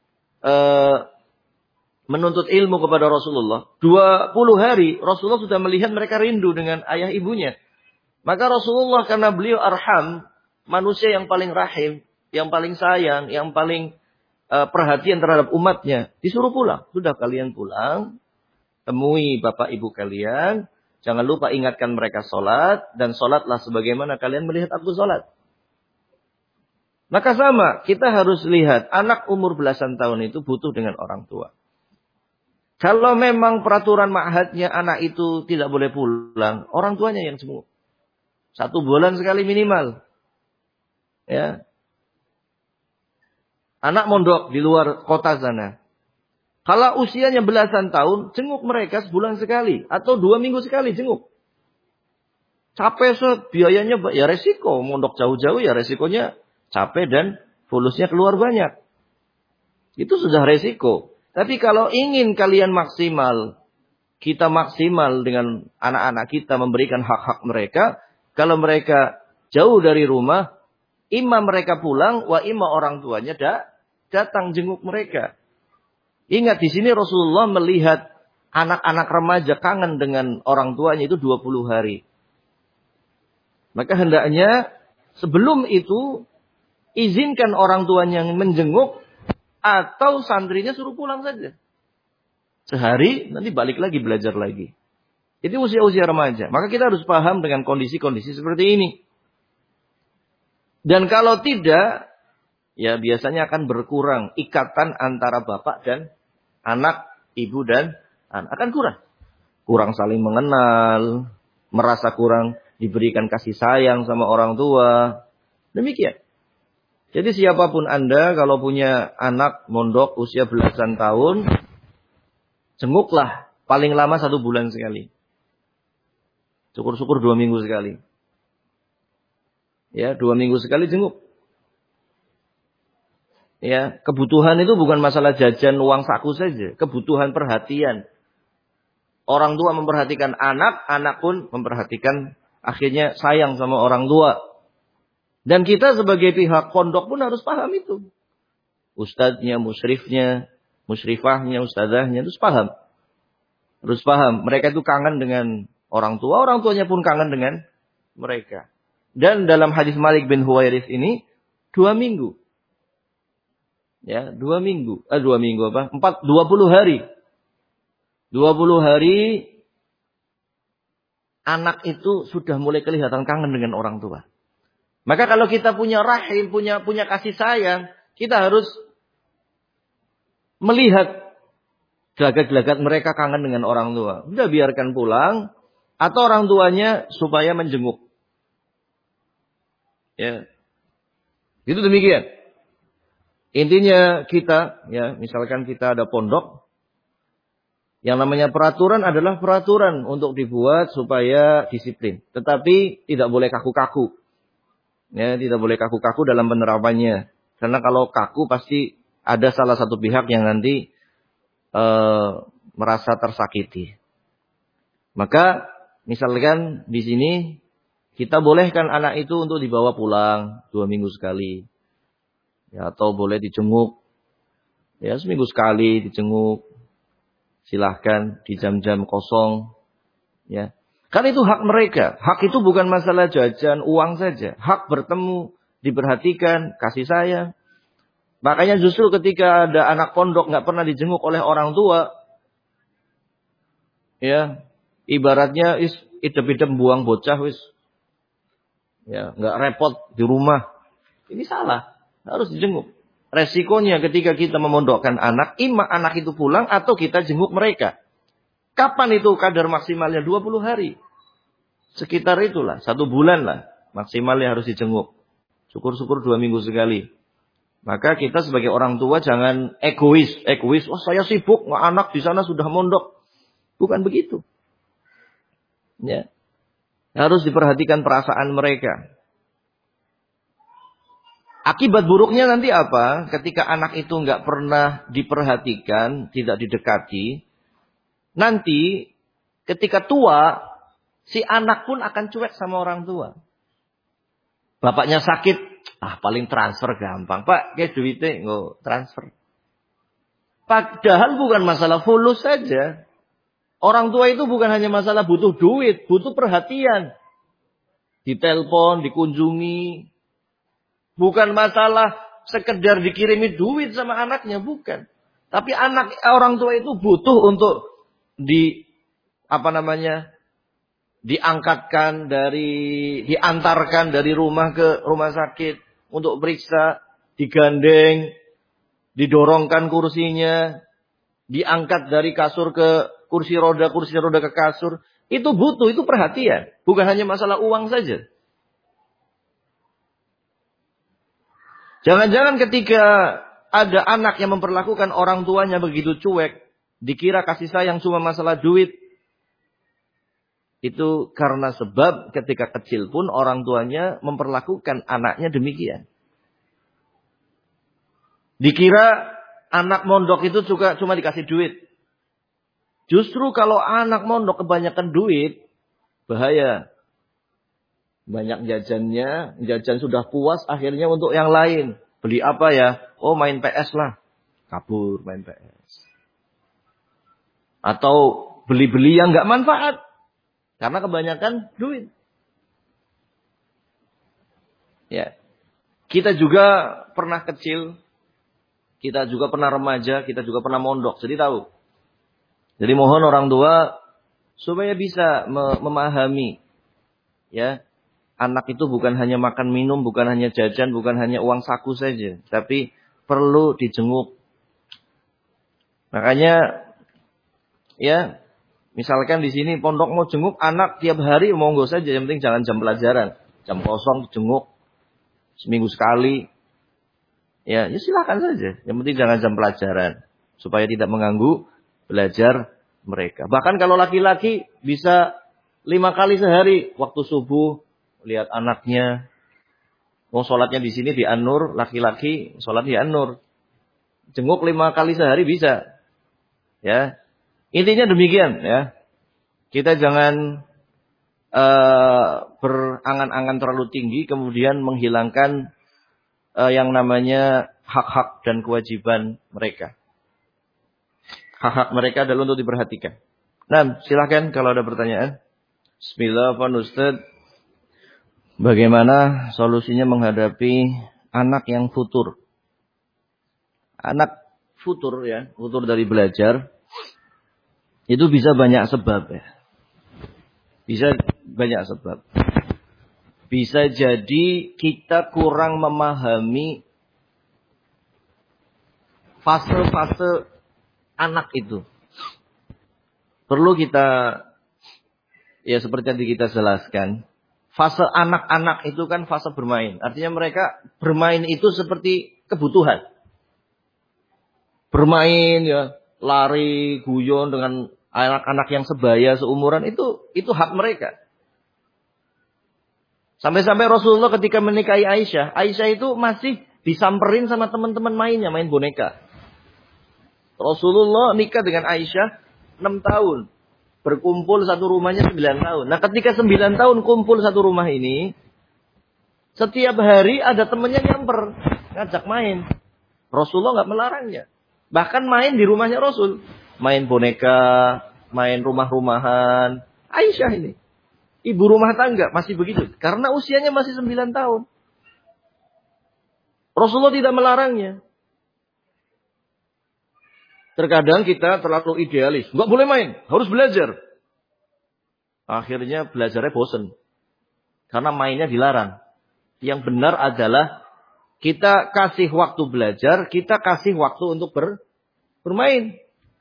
menuntut ilmu kepada Rasulullah, 20 hari Rasulullah sudah melihat mereka rindu dengan ayah ibunya. Maka Rasulullah karena beliau arham, manusia yang paling rahim, yang paling sayang, yang paling perhatian terhadap umatnya, disuruh pulang. Sudah kalian pulang, temui bapak ibu kalian, jangan lupa ingatkan mereka sholat, dan sholatlah sebagaimana kalian melihat aku sholat. Maka sama, kita harus lihat, anak umur belasan tahun itu butuh dengan orang tua. Kalau memang peraturan ma'hadnya anak itu tidak boleh pulang, orang tuanya yang jenguk. 1 bulan sekali minimal. Ya. Anak mondok di luar kota sana. Kalau usianya belasan tahun, jenguk mereka sebulan sekali. Atau 2 minggu sekali jenguk. Capek biayanya, ya resiko. Mondok jauh-jauh ya resikonya capek dan fulusnya keluar banyak. Itu sudah resiko. Tapi kalau ingin kalian maksimal, kita maksimal dengan anak-anak kita memberikan hak-hak mereka. Kalau mereka jauh dari rumah, imam mereka pulang, wa imam orang tuanya datang jenguk mereka. Ingat di sini Rasulullah melihat anak-anak remaja kangen dengan orang tuanya itu 20 hari. Maka hendaknya sebelum itu izinkan orang tuanya yang menjenguk atau santrinya suruh pulang saja. Sehari nanti balik lagi belajar lagi. Itu usia-usia remaja. Maka kita harus paham dengan kondisi-kondisi seperti ini. Dan kalau tidak, ya biasanya akan berkurang ikatan antara bapak dan anak, ibu dan anak. Akan kurang. Kurang saling mengenal, merasa kurang diberikan kasih sayang sama orang tua. Demikian. Jadi siapapun Anda kalau punya anak mondok usia belasan tahun, jenguklah paling lama 1 bulan sekali. Syukur-syukur 2 minggu sekali. Ya, 2 minggu sekali jenguk. Ya, kebutuhan itu bukan masalah jajan uang saku saja. Kebutuhan perhatian. Orang tua memperhatikan anak, anak pun memperhatikan, akhirnya sayang sama orang tua. Dan kita sebagai pihak pondok pun harus paham itu. Ustadznya, musyrifnya, musyrifahnya, ustadzahnya harus paham. Harus paham. Mereka itu kangen dengan orang tuanya pun kangen dengan mereka. Dan dalam hadis Malik bin Huwairis ini 2 minggu. Ya, 2 minggu. 20 hari. 20 hari anak itu sudah mulai kelihatan kangen dengan orang tua. Maka kalau kita punya rahim, punya kasih sayang, kita harus melihat gelagat-gelagat mereka kangen dengan orang tua. Sudah biarkan pulang atau orang tuanya supaya menjenguk. Ya. Itu demikian. Intinya kita, ya, misalkan kita ada pondok, yang namanya peraturan adalah peraturan untuk dibuat supaya disiplin. Tetapi tidak boleh kaku-kaku. Ya, tidak boleh kaku-kaku dalam penerapannya. Karena kalau kaku pasti ada salah satu pihak yang nanti merasa tersakiti. Maka misalkan di sini kita bolehkan anak itu untuk dibawa pulang 2 minggu sekali. Ya, atau boleh dijenguk. Ya, seminggu sekali dijenguk. Silahkan di jam-jam kosong. Ya. Kan itu hak mereka. Hak itu bukan masalah jajan, uang saja. Hak bertemu, diperhatikan, kasih sayang. Makanya justru ketika ada anak pondok nggak pernah dijenguk oleh orang tua, ya, ibaratnya idem-idem buang bocah wis. Ya, nggak repot di rumah. Ini salah, harus dijenguk. Resikonya ketika kita memondokkan anak, ima anak itu pulang atau kita jenguk mereka. Kapan itu kadar maksimalnya? 20 hari. Sekitar itulah, 1 bulan lah. Maksimalnya harus dijenguk. Syukur-syukur 2 minggu sekali. Maka kita sebagai orang tua jangan egois. Oh saya sibuk, anak di sana sudah mondok. Bukan begitu. Ya. Harus diperhatikan perasaan mereka. Akibat buruknya nanti apa? Ketika anak itu nggak pernah diperhatikan, tidak didekati. Nanti ketika tua, si anak pun akan cuek sama orang tua. Bapaknya sakit, paling transfer gampang. Pak, kayak duitnya nggak transfer. Padahal bukan masalah fulus saja. Orang tua itu bukan hanya masalah butuh duit, butuh perhatian. Ditelepon, dikunjungi. Bukan masalah sekedar dikirimi duit sama anaknya, bukan. Tapi orang tua itu butuh untuk diantarkan dari rumah ke rumah sakit untuk periksa, digandeng, didorongkan kursinya, diangkat dari kasur ke kursi roda ke kasur. Itu butuh, itu perhatian. Bukan hanya masalah uang saja. Jangan-jangan ketika ada anak yang memperlakukan orang tuanya begitu cuek, dikira kasih sayang cuma masalah duit. Itu karena sebab ketika kecil pun orang tuanya memperlakukan anaknya demikian. Dikira anak mondok itu juga cuma dikasih duit. Justru kalau anak mondok kebanyakan duit, bahaya. Banyak jajannya, jajan sudah puas akhirnya untuk yang lain. Beli apa ya? Oh main PS lah. Kabur main PS. Atau beli-beli yang nggak manfaat. Karena kebanyakan duit. Ya. Kita juga pernah kecil. Kita juga pernah remaja. Kita juga pernah mondok. Jadi tahu. Jadi mohon orang tua supaya bisa memahami. Ya. Anak itu bukan hanya makan minum, bukan hanya jajan, bukan hanya uang saku saja. Tapi perlu dijenguk. Makanya, ya, misalkan di sini pondok mau jenguk anak tiap hari, monggo saja. Yang penting jangan jam pelajaran. Jam kosong jenguk. Seminggu sekali. Ya silakan saja. Yang penting jangan jam pelajaran. Supaya tidak mengganggu belajar mereka. Bahkan kalau laki-laki bisa 5 kali sehari. Waktu subuh. Lihat anaknya. Sholatnya di sini di An-Nur. Laki-laki sholat di An-Nur. Jenguk 5 kali sehari bisa. Ya. Intinya demikian. Ya. Kita jangan berangan-angan terlalu tinggi. Kemudian menghilangkan yang namanya hak-hak dan kewajiban mereka. Hak-hak mereka adalah untuk diperhatikan. Nah, silahkan kalau ada pertanyaan. Bismillah, Pak Ustadz. Bagaimana solusinya menghadapi anak yang futur? Anak futur ya, futur dari belajar. Itu bisa banyak sebab ya. Bisa banyak sebab. Bisa jadi kita kurang memahami fase-fase anak itu. Perlu kita, ya seperti yang kita jelaskan. Fase anak-anak itu kan fase bermain. Artinya mereka bermain itu seperti kebutuhan. Bermain ya, lari, guyon dengan anak-anak yang sebaya, seumuran itu hak mereka. Sampai-sampai Rasulullah ketika menikahi Aisyah, Aisyah itu masih disamperin sama teman-teman mainnya, main boneka. Rasulullah nikah dengan Aisyah 6 tahun. Berkumpul satu rumahnya 9 tahun. Nah ketika 9 tahun kumpul satu rumah ini, setiap hari ada temannya nyamper, ngajak main. Rasulullah nggak melarangnya. Bahkan main di rumahnya Rasul. Main boneka, main rumah-rumahan. Aisyah ini. Ibu rumah tangga masih begitu. Karena usianya masih 9 tahun. Rasulullah tidak melarangnya. Terkadang kita terlalu idealis. Nggak boleh main, harus belajar. Akhirnya belajarnya bosan. Karena mainnya dilarang. Yang benar adalah kita kasih waktu belajar, kita kasih waktu untuk bermain.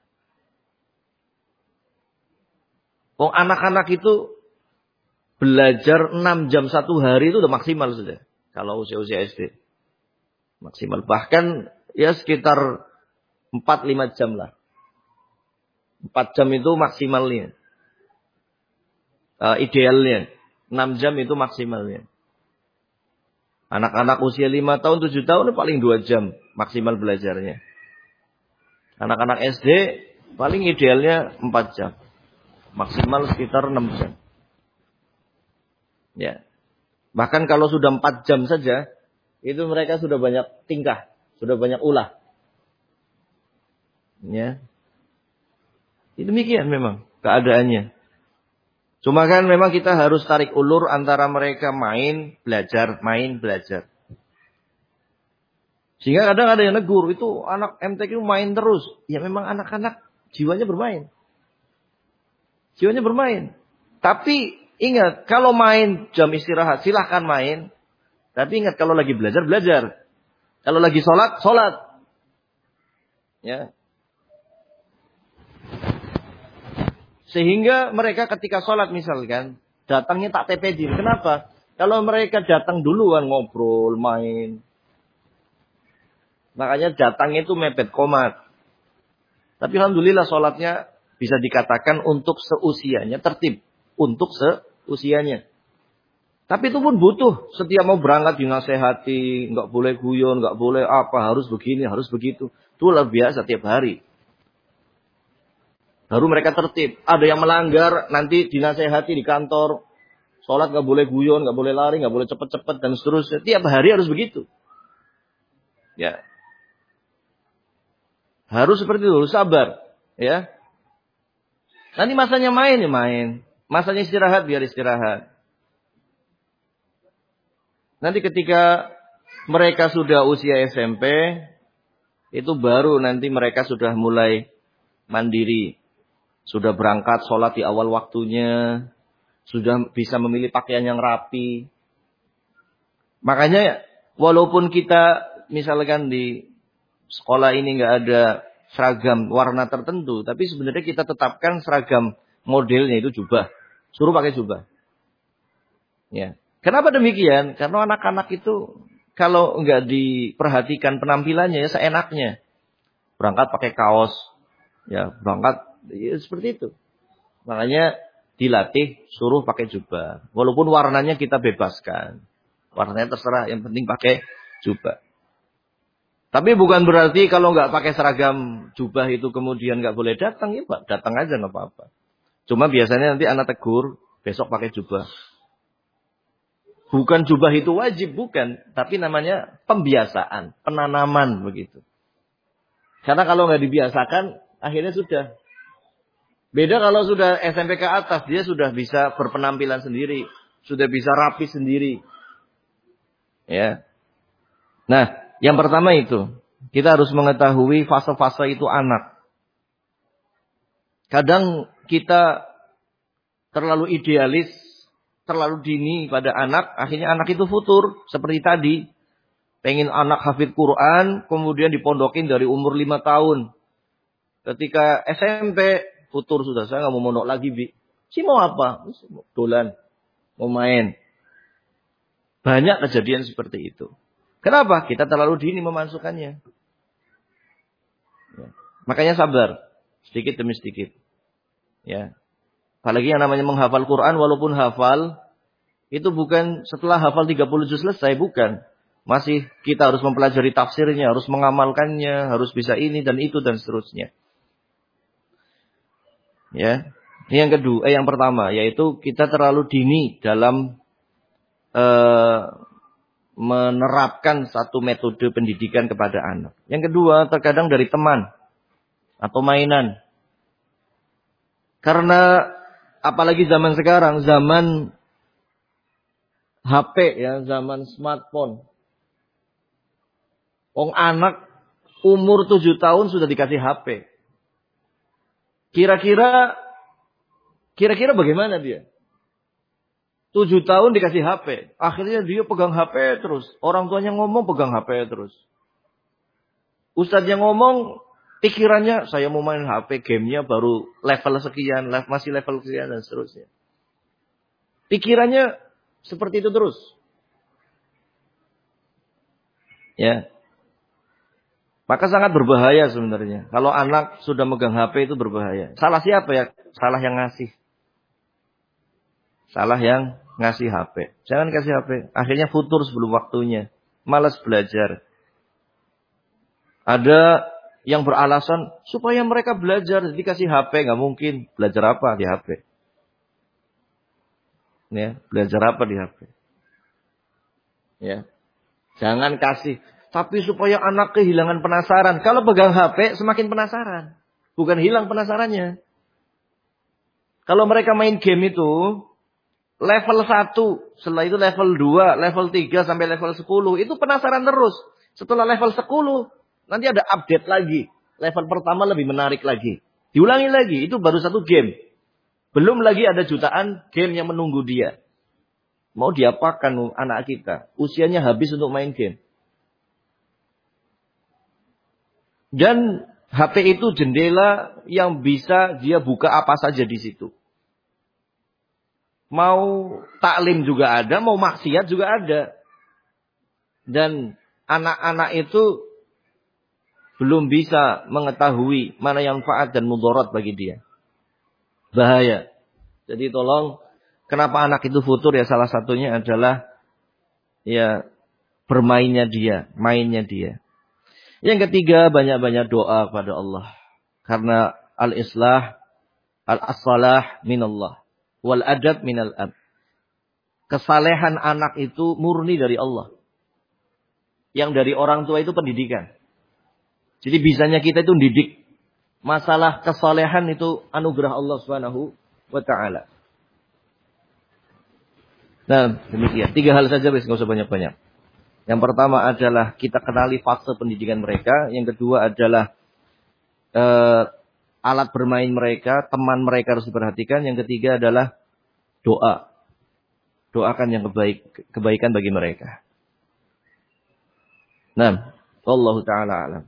Oh, anak-anak itu belajar 6 jam satu hari itu udah maksimal sudah. Kalau usia-usia SD. Maksimal. Bahkan ya sekitar 4-5 jam lah. 4 jam itu maksimalnya. Idealnya. 6 jam itu maksimalnya. Anak-anak usia 5 tahun, 7 tahun paling 2 jam maksimal belajarnya. Anak-anak SD paling idealnya 4 jam. Maksimal sekitar 6 jam. Ya. Bahkan kalau sudah 4 jam saja, itu mereka sudah banyak tingkah, sudah banyak ulah. Ya. Itu demikian memang keadaannya. Cuma kan memang kita harus tarik ulur antara mereka main, belajar, main, belajar. Sehingga kadang ada yang negur, itu anak MTQ main terus. Ya memang anak-anak jiwanya bermain. Jiwanya bermain. Tapi ingat, kalau main jam istirahat, silahkan main. Tapi ingat, kalau lagi belajar, belajar. Kalau lagi sholat, sholat. Ya. Sehingga mereka ketika sholat misalkan, datangnya tak tepedin. Kenapa? Kalau mereka datang duluan ngobrol, main. Makanya datangnya itu mepet komat. Tapi alhamdulillah sholatnya bisa dikatakan untuk seusianya, tertib. Untuk seusianya. Tapi itu pun butuh. Setiap mau berangkat dinasehati, nggak boleh guyon, nggak boleh apa, harus begini, harus begitu. Itu luar biasa tiap hari. Baru mereka tertib. Ada yang melanggar, nanti dinasehati di kantor. Sholat nggak boleh guyon, nggak boleh lari, nggak boleh cepet-cepet dan seterusnya. Tiap hari harus begitu. Ya, harus seperti itu, harus sabar. Ya. Nanti masanya main ya main, masanya istirahat biar istirahat. Nanti ketika mereka sudah usia SMP, itu baru nanti mereka sudah mulai mandiri. Sudah berangkat sholat di awal waktunya. Sudah bisa memilih pakaian yang rapi. Makanya walaupun kita misalkan di sekolah ini nggak ada seragam warna tertentu. Tapi sebenarnya kita tetapkan seragam modelnya itu jubah. Suruh pakai jubah. Ya. Kenapa demikian? Karena anak-anak itu kalau nggak diperhatikan penampilannya ya seenaknya. Berangkat pakai kaos. Ya, berangkat ya, seperti itu. Makanya dilatih suruh pakai jubah. Walaupun warnanya kita bebaskan. Warnanya terserah, yang penting pakai jubah. Tapi bukan berarti kalau nggak pakai seragam jubah itu kemudian nggak boleh datang. Ya Pak, datang aja nggak apa-apa. Cuma biasanya nanti anak tegur, besok pakai jubah. Bukan jubah itu wajib, bukan. Tapi namanya pembiasaan, penanaman begitu. Karena kalau nggak dibiasakan, akhirnya sudah. Beda kalau sudah SMP ke atas, dia sudah bisa berpenampilan sendiri. Sudah bisa rapi sendiri. Ya. Nah, yang pertama itu. Kita harus mengetahui fase-fase itu anak. Kadang kita terlalu idealis, terlalu dini pada anak. Akhirnya anak itu futur. Seperti tadi. Pengen anak hafid Quran, kemudian dipondokin dari umur 5 tahun. Ketika SMP, futur sudah, saya nggak mau mondok lagi, Bi. Si mau apa? Dolan. Mau main. Banyak kejadian seperti itu. Kenapa? Kita terlalu dini memasukkannya. Ya. Makanya sabar. Sedikit demi sedikit. Ya. Apalagi yang namanya menghafal Quran, walaupun hafal, Itu bukan setelah hafal 30 juz selesai, bukan. Masih kita harus mempelajari tafsirnya, harus mengamalkannya, harus bisa ini dan itu dan seterusnya. Ya. Yang kedua, yang pertama yaitu kita terlalu dini dalam menerapkan satu metode pendidikan kepada anak. Yang kedua, terkadang dari teman atau mainan. Karena apalagi zaman sekarang, zaman HP ya, zaman smartphone. Anak umur 7 tahun sudah dikasih HP. Kira-kira bagaimana dia? 7 tahun dikasih HP. Akhirnya dia pegang HP terus. Orang tuanya ngomong pegang HP terus. Ustadznya ngomong, pikirannya saya mau main HP, gamenya baru level sekian, masih level sekian dan seterusnya. Pikirannya seperti itu terus. Ya. Maka sangat berbahaya sebenarnya. Kalau anak sudah megang HP itu berbahaya. Salah siapa ya? Salah yang ngasih. Salah yang ngasih HP. Jangan kasih HP. Akhirnya futur sebelum waktunya. Malas belajar. Ada yang beralasan supaya mereka belajar. Jadi kasih HP. Nggak mungkin. Belajar apa di HP? Ya, belajar apa di HP? Ya. Jangan kasih. Tapi supaya anak kehilangan penasaran. Kalau pegang HP semakin penasaran. Bukan hilang penasarannya. Kalau mereka main game itu, level 1, setelah itu level 2, level 3 sampai level 10. Itu penasaran terus. Setelah level 10, nanti ada update lagi. Level pertama lebih menarik lagi. Diulangi lagi, itu baru satu game. Belum lagi ada jutaan game yang menunggu dia. Mau diapakan anak kita? Usianya habis untuk main game. Dan HP itu jendela yang bisa dia buka apa saja di situ. Mau taklim juga ada, mau maksiat juga ada. Dan anak-anak itu belum bisa mengetahui mana yang manfaat dan mudarat bagi dia. Bahaya. Jadi tolong, kenapa anak itu futur ya, salah satunya adalah ya bermainnya dia, mainnya dia. Yang ketiga, banyak-banyak doa kepada Allah. Karena al-islah, al-as-salah minallah. Wal adab minal ab. Kesalehan anak itu murni dari Allah. Yang dari orang tua itu pendidikan. Jadi bisanya kita itu didik. Masalah kesalehan itu anugerah Allah Subhanahu wa ta'ala. Nah, demikian. 3 hal saja, nggak usah banyak-banyak. Yang pertama adalah kita kenali fase pendidikan mereka. Yang kedua adalah alat bermain mereka, teman mereka harus diperhatikan. Yang ketiga adalah doa. Doakan yang kebaikan bagi mereka. Nah, wallahu ta'ala alam.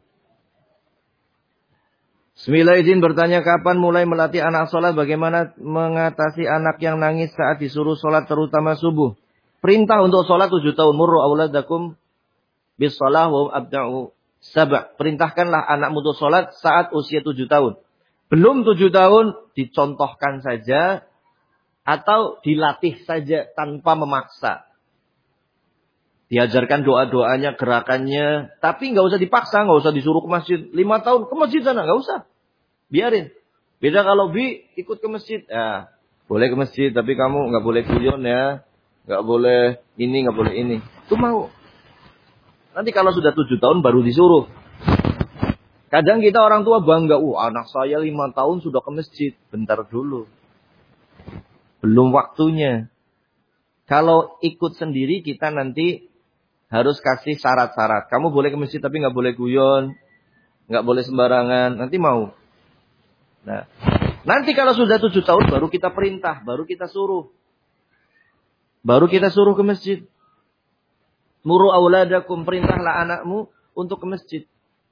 Bismillahirrahmanirrahim bertanya, kapan mulai melatih anak sholat? Bagaimana mengatasi anak yang nangis saat disuruh sholat, terutama subuh? Perintah untuk sholat 7 tahun. Murru auladakum bis shalah wa abda'u sab'. Perintahkanlah anakmu untuk sholat saat usia 7 tahun. Belum 7 tahun, dicontohkan saja atau dilatih saja tanpa memaksa. Diajarkan doa-doanya, gerakannya, tapi nggak usah dipaksa, nggak usah disuruh ke masjid. 5 tahun ke masjid sana, nggak usah. Biarin. Beda kalau ikut ke masjid, ya boleh ke masjid, tapi kamu nggak boleh guyon ya. Nggak boleh ini, nggak boleh ini. Itu mau. Nanti kalau sudah 7 tahun baru disuruh. Kadang kita orang tua bangga. Anak saya 5 tahun sudah ke masjid. Bentar dulu. Belum waktunya. Kalau ikut sendiri kita nanti harus kasih syarat-syarat. Kamu boleh ke masjid tapi nggak boleh guyon. Nggak boleh sembarangan. Nanti mau. Nah, nanti kalau sudah 7 tahun baru kita perintah. Baru kita suruh. Baru kita suruh ke masjid. Muru auladakum, perintahlah anakmu untuk ke masjid.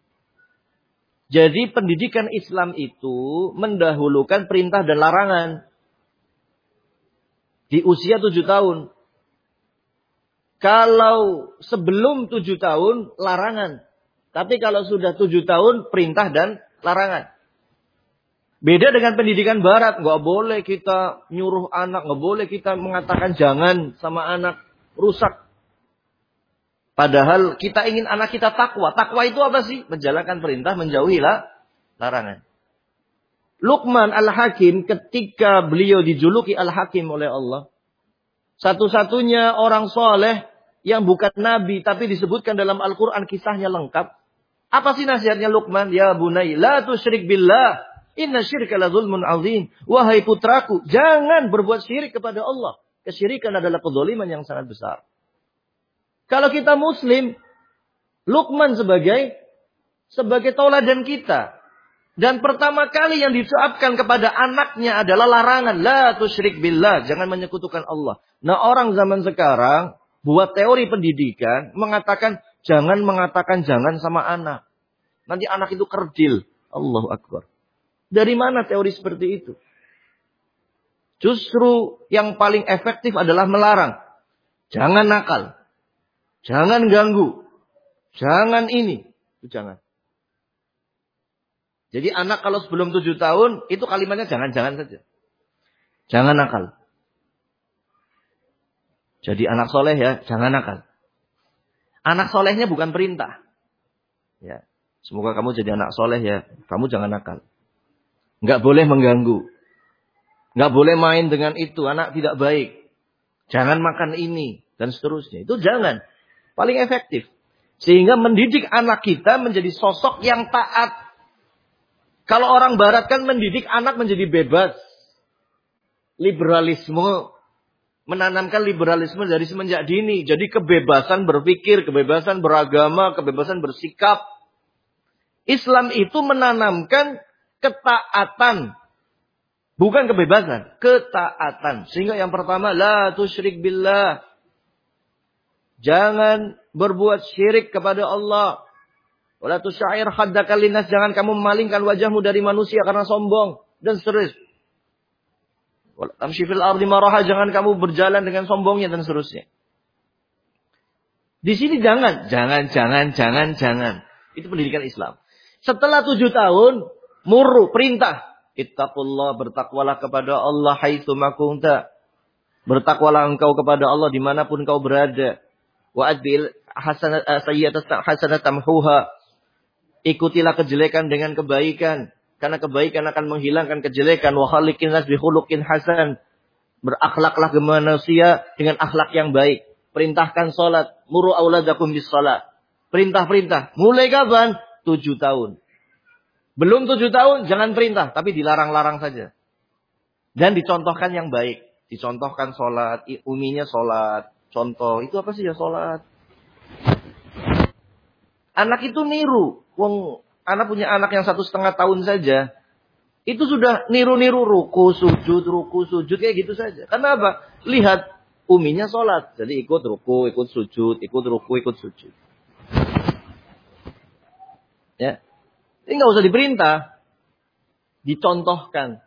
Jadi pendidikan Islam itu mendahulukan perintah dan larangan. Di usia 7 tahun. Kalau sebelum 7 tahun, larangan. Tapi kalau sudah 7 tahun, perintah dan larangan. Beda dengan pendidikan barat. Nggak boleh kita nyuruh anak. Nggak boleh kita mengatakan jangan sama anak. Rusak. Padahal kita ingin anak kita takwa. Takwa itu apa sih? Menjalankan perintah, menjauhi larangan. Luqman Al-Hakim ketika beliau dijuluki Al-Hakim oleh Allah. Satu-satunya orang soleh yang bukan nabi. Tapi disebutkan dalam Al-Quran kisahnya lengkap. Apa sih nasihatnya Luqman? Ya bunai, la tusyrik billah. Inna syirka la zulmun azim. Wahai putraku, jangan berbuat syirik kepada Allah. Kesyirikan adalah kezaliman yang sangat besar. Kalau kita muslim, Luqman sebagai tauladan kita. Dan pertama kali yang diucapkan kepada anaknya adalah larangan. La tusyrik billah. Jangan menyekutukan Allah. Nah orang zaman sekarang buat teori pendidikan mengatakan jangan sama anak. Nanti anak itu kerdil. Allahu Akbar. Dari mana teori seperti itu? Justru yang paling efektif adalah melarang. Jangan nakal. Jangan ganggu. Jangan ini. Itu jangan. Jadi anak kalau sebelum 7 tahun, itu kalimatnya jangan-jangan saja. Jangan nakal. Jadi anak soleh ya, jangan nakal. Anak solehnya bukan perintah. Ya, semoga kamu jadi anak soleh ya, kamu jangan nakal. Nggak boleh mengganggu. Nggak boleh main dengan itu. Anak tidak baik. Jangan makan ini. Dan seterusnya. Itu jangan. Paling efektif. Sehingga mendidik anak kita menjadi sosok yang taat. Kalau orang barat kan mendidik anak menjadi bebas. Liberalisme. Menanamkan liberalisme dari semenjak dini. Jadi kebebasan berpikir, kebebasan beragama, kebebasan bersikap. Islam itu menanamkan ketaatan. Bukan kebebasan. Ketaatan. Sehingga yang pertama. La tusyrik billah. Jangan berbuat syirik kepada Allah. Wala tusyair haddaka linnas. Jangan kamu memalingkan wajahmu dari manusia karena sombong. Dan seterusnya. Wala tamshi fil ardi maraha. Jangan kamu berjalan dengan sombongnya dan seterusnya. Di sini jangan. Jangan. Itu pendidikan Islam. Setelah 7 tahun. Murru, perintah. Ittaqullah, bertakwalah kepada Allah haitsu ma kunta. Bertakwalah engkau kepada Allah dimanapun kau berada. Wa adbil hasanat tamhuha. Ikutilah kejelekan dengan kebaikan. Karena kebaikan akan menghilangkan kejelekan. Wa khaliqin nas bi khuluqin hasan. Berakhlaklah ke manusia dengan akhlak yang baik. Perintahkan salat. Muru auladakum bis salat. Perintah. Mulai kapan? 7 tahun. Belum 7 tahun, jangan perintah. Tapi dilarang-larang saja. Dan dicontohkan yang baik. Dicontohkan sholat. Uminya sholat. Contoh. Itu apa sih ya sholat? Anak itu niru. Anak punya anak yang 1,5 tahun saja. Itu sudah niru-niru ruku, sujud. Kayak gitu saja. Karena apa? Lihat. Uminya sholat. Jadi ikut ruku, ikut sujud. Ikut ruku, ikut sujud. Ya. Ini nggak usah diperintah, dicontohkan,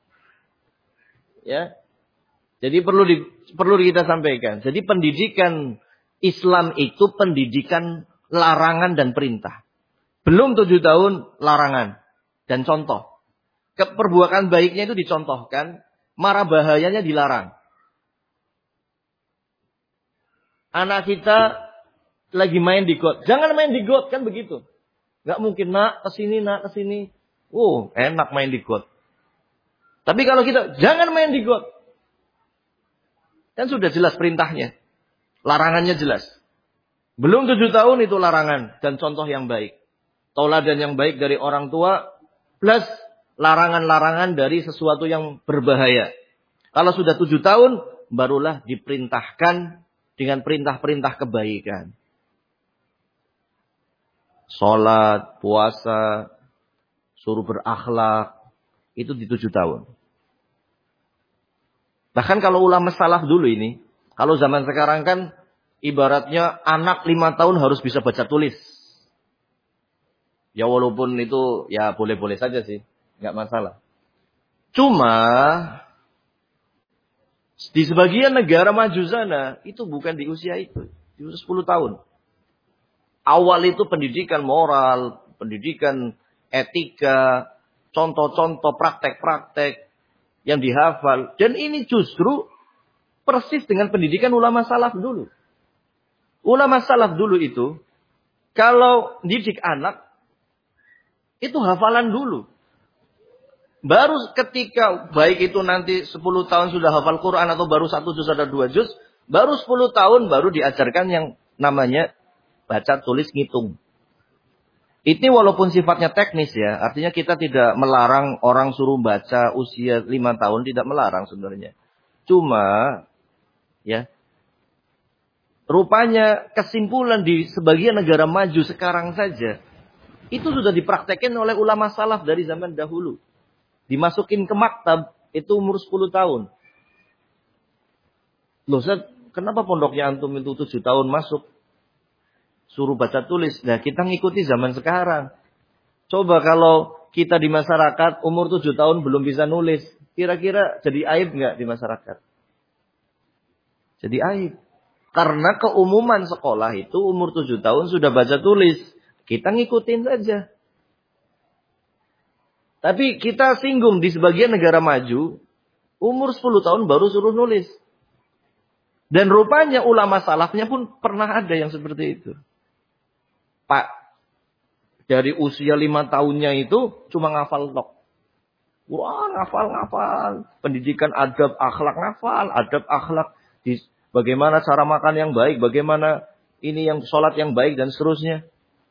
ya. Jadi perlu kita sampaikan. Jadi pendidikan Islam itu pendidikan larangan dan perintah. Belum 7 tahun larangan dan contoh. Perbuatan baiknya itu dicontohkan, marah bahayanya dilarang. Anak kita lagi main di got, jangan main di got, kan begitu. Gak mungkin nak kesini. Oh, enak main di got. Tapi kalau kita jangan main di got. Kan sudah jelas perintahnya. Larangannya jelas. Belum 7 tahun itu larangan dan contoh yang baik. Tauladan yang baik dari orang tua plus larangan-larangan dari sesuatu yang berbahaya. Kalau sudah 7 tahun barulah diperintahkan dengan perintah-perintah kebaikan. Sholat, puasa, suruh berakhlak, itu di 7 tahun. Bahkan kalau ulama salaf dulu ini, kalau zaman sekarang kan ibaratnya anak 5 tahun harus bisa baca tulis. Ya walaupun itu ya boleh-boleh saja sih, nggak masalah. Cuma di sebagian negara maju sana itu bukan di usia itu, di usia 10 tahun. Awal itu pendidikan moral, pendidikan etika, contoh-contoh, praktek-praktek yang dihafal. Dan ini justru persis dengan pendidikan ulama salaf dulu. Ulama salaf dulu itu, kalau didik anak, itu hafalan dulu. Baru ketika, baik itu nanti 10 tahun sudah hafal Quran atau baru 1 juz atau 2 juz, baru 10 tahun baru diajarkan yang namanya baca, tulis, ngitung. Ini walaupun sifatnya teknis ya, artinya kita tidak melarang orang suruh baca usia 5 tahun, tidak melarang sebenarnya. Cuma, ya, rupanya kesimpulan di sebagian negara maju sekarang saja, itu sudah dipraktekkan oleh ulama salaf dari zaman dahulu. Dimasukin ke maktab, itu umur 10 tahun. Loh, Ustaz, kenapa pondoknya antum itu 7 tahun masuk? Suruh baca tulis. Nah, kita ngikuti zaman sekarang. Coba kalau kita di masyarakat umur 7 tahun belum bisa nulis. Kira-kira jadi aib nggak di masyarakat? Jadi aib. Karena keumuman sekolah itu umur 7 tahun sudah baca tulis. Kita ngikutin saja. Tapi kita singgung di sebagian negara maju. Umur 10 tahun baru suruh nulis. Dan rupanya ulama salafnya pun pernah ada yang seperti itu. Pak, dari usia 5 tahunnya itu cuma ngafal tok. Wah, ngafal. Pendidikan adab akhlak ngafal, adab akhlak. Bagaimana cara makan yang baik, bagaimana ini yang sholat yang baik dan seterusnya.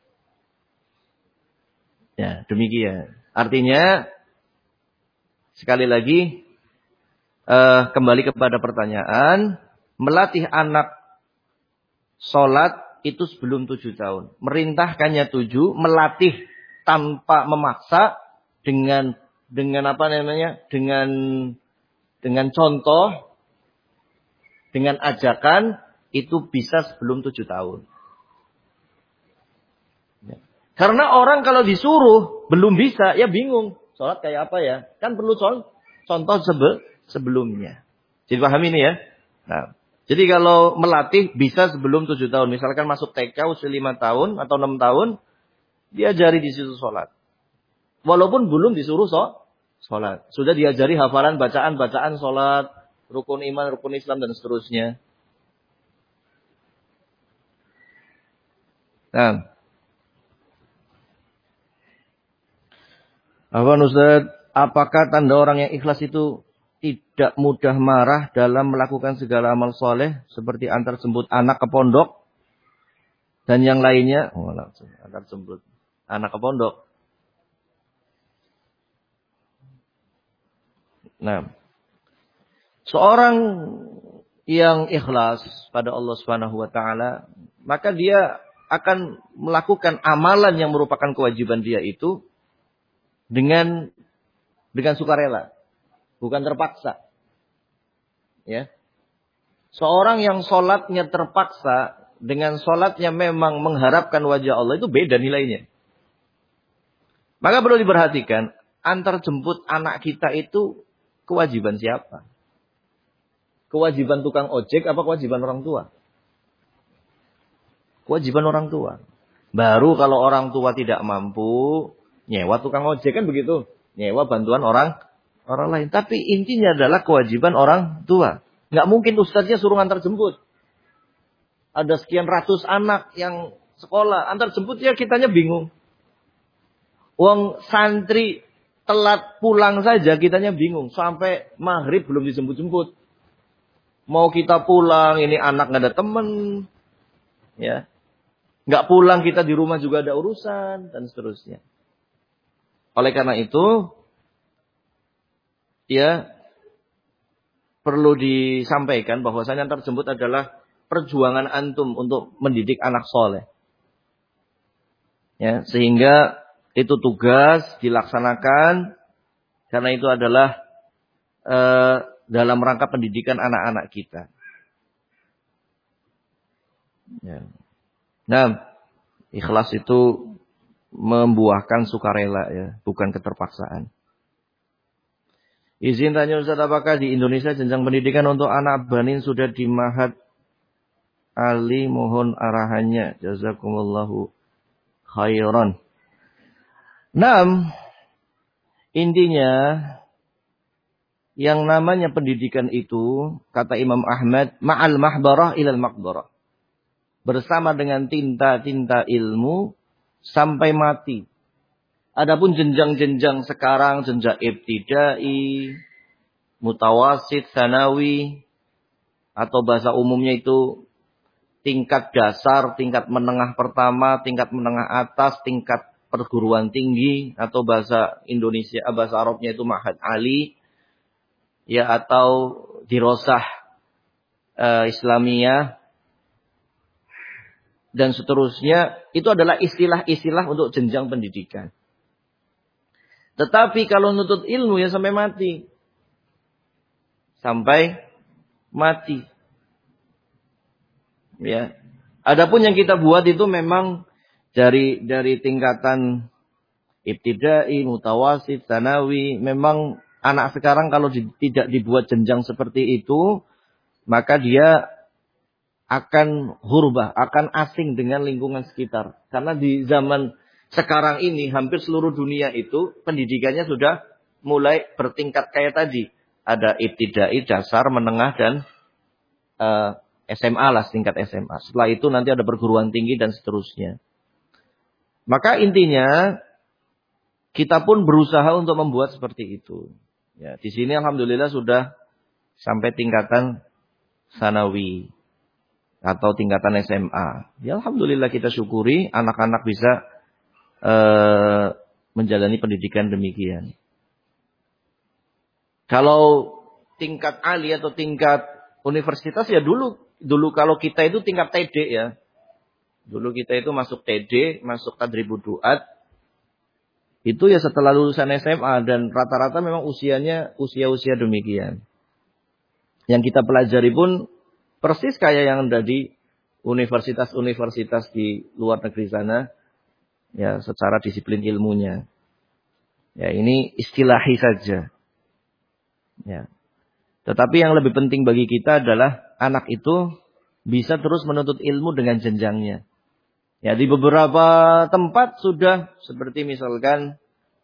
Ya, demikian. Artinya, sekali lagi, kembali kepada pertanyaan, melatih anak sholat itu sebelum 7 tahun. Merintahkannya 7, melatih tanpa memaksa dengan apa namanya? Dengan contoh, dengan ajakan itu bisa sebelum 7 tahun. Ya. Karena orang kalau disuruh belum bisa, ya bingung. Sholat kayak apa ya? Kan perlu contoh sebelumnya. Jadi paham ini ya? Nah, jadi kalau melatih bisa sebelum 7 tahun. Misalkan masuk TK usia 5 tahun atau 6 tahun. Diajari di situ sholat. Walaupun belum disuruh sholat. Sudah diajari hafalan bacaan sholat. Rukun iman, rukun Islam dan seterusnya. Nah. Ustaz, apakah tanda orang yang ikhlas itu tidak mudah marah dalam melakukan segala amal soleh seperti antar jemput anak ke pondok dan yang lainnya? Oh, langsung antar jemput anak ke pondok. Nah, seorang yang ikhlas pada Allah Subhanahu wa taala, maka dia akan melakukan amalan yang merupakan kewajiban dia itu dengan sukarela. Bukan terpaksa. Ya. Seorang yang sholatnya terpaksa dengan sholatnya memang mengharapkan wajah Allah itu beda nilainya. Maka perlu diperhatikan antar jemput anak kita itu kewajiban siapa? Kewajiban tukang ojek apa kewajiban orang tua? Kewajiban orang tua. Baru kalau orang tua tidak mampu nyewa tukang ojek kan begitu. Nyewa bantuan orang lain. Tapi intinya adalah kewajiban orang tua. Nggak mungkin ustadznya suruh antar jemput. Ada sekian ratus anak yang sekolah. Antar jemput ya kitanya bingung. Uang santri telat pulang saja kitanya bingung. Sampai maghrib belum dijemput-jemput. Mau kita pulang ini anak nggak ada temen. Ya. Nggak pulang kita di rumah juga ada urusan. Dan seterusnya. Oleh karena itu. Ya, perlu disampaikan bahwasanya antar jemput adalah perjuangan antum untuk mendidik anak soleh. Ya, sehingga itu tugas dilaksanakan karena itu adalah dalam rangka pendidikan anak-anak kita. Ya. Nah, ikhlas itu membuahkan sukarela ya, bukan keterpaksaan. Izin tanya Ustaz, apakah di Indonesia jenjang pendidikan untuk anak banin sudah di Mahat Ali? Mohon arahannya. Jazakumullahu khairan. Nah, Intinya, yang namanya pendidikan itu, kata Imam Ahmad, ma'al mahbarah ilal maqbarah. Bersama dengan tinta-tinta ilmu sampai mati. Adapun jenjang-jenjang sekarang, jenjang ibtidai, mutawasid, tsanawi, atau bahasa umumnya itu tingkat dasar, tingkat menengah pertama, tingkat menengah atas, tingkat perguruan tinggi, atau bahasa Indonesia, bahasa Arabnya itu Ma'had Ali, ya, atau dirosah Islamiyah, dan seterusnya, itu adalah istilah-istilah untuk jenjang pendidikan. Tetapi kalau nutut ilmu ya sampai mati. Sampai mati. Ya. Adapun yang kita buat itu memang dari tingkatan ibtidai, mutawasid, tsanawi, memang anak sekarang kalau tidak dibuat jenjang seperti itu, maka dia akan hurbah, akan asing dengan lingkungan sekitar. Karena di zaman sekarang ini hampir seluruh dunia itu pendidikannya sudah mulai bertingkat kayak tadi. Ada ibtidai, dasar, menengah, dan SMA lah, tingkat SMA. Setelah itu nanti ada perguruan tinggi dan seterusnya. Maka intinya kita pun berusaha untuk membuat seperti itu. Ya, di sini alhamdulillah sudah sampai tingkatan tsanawi atau tingkatan SMA. Ya alhamdulillah kita syukuri anak-anak bisa menjalani pendidikan demikian. Kalau tingkat ali atau tingkat universitas ya dulu kalau kita itu tingkat TD ya. Dulu kita itu masuk TD, masuk tadribud duat. Itu ya setelah lulusan SMA dan rata-rata memang usianya usia demikian. Yang kita pelajari pun persis kayak yang ada di universitas-universitas di luar negeri sana. Ya, secara disiplin ilmunya. Ya, ini istilahi saja. Ya. Tetapi yang lebih penting bagi kita adalah anak itu bisa terus menuntut ilmu dengan jenjangnya. Ya, di beberapa tempat sudah seperti misalkan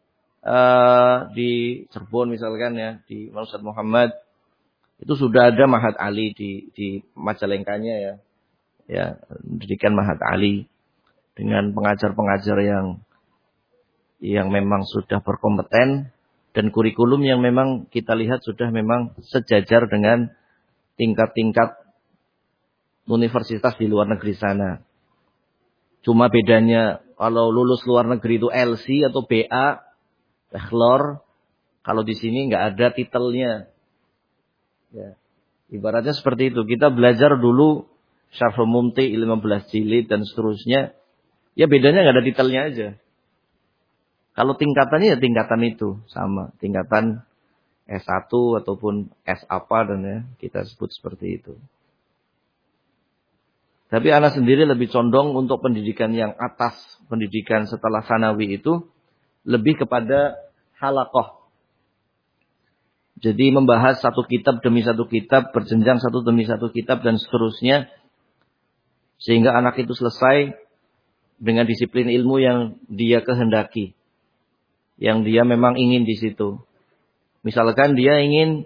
di Cirebon misalkan ya, di Ustaz Muhammad itu sudah ada Ma'had Ali di Majalengkanya ya. Ya, pendidikan Ma'had Ali dengan pengajar-pengajar yang memang sudah berkompeten dan kurikulum yang memang kita lihat sudah memang sejajar dengan tingkat-tingkat universitas di luar negeri sana. Cuma bedanya kalau lulus luar negeri itu LC atau BA, bachelor, kalau di sini nggak ada titelnya. Ya. Ibaratnya seperti itu. Kita belajar dulu Syarhul Mumti 15 jilid dan seterusnya. Ya bedanya nggak ada titelnya aja. Kalau tingkatannya ya tingkatan itu sama, tingkatan S1 ataupun S apa dan ya kita sebut seperti itu. Tapi anak sendiri lebih condong untuk pendidikan yang atas, pendidikan setelah sanawi itu lebih kepada halaqah. Jadi membahas satu kitab demi satu kitab, berjenjang satu demi satu kitab dan seterusnya. Sehingga anak itu selesai dengan disiplin ilmu yang dia kehendaki. Yang dia memang ingin di situ. Misalkan dia ingin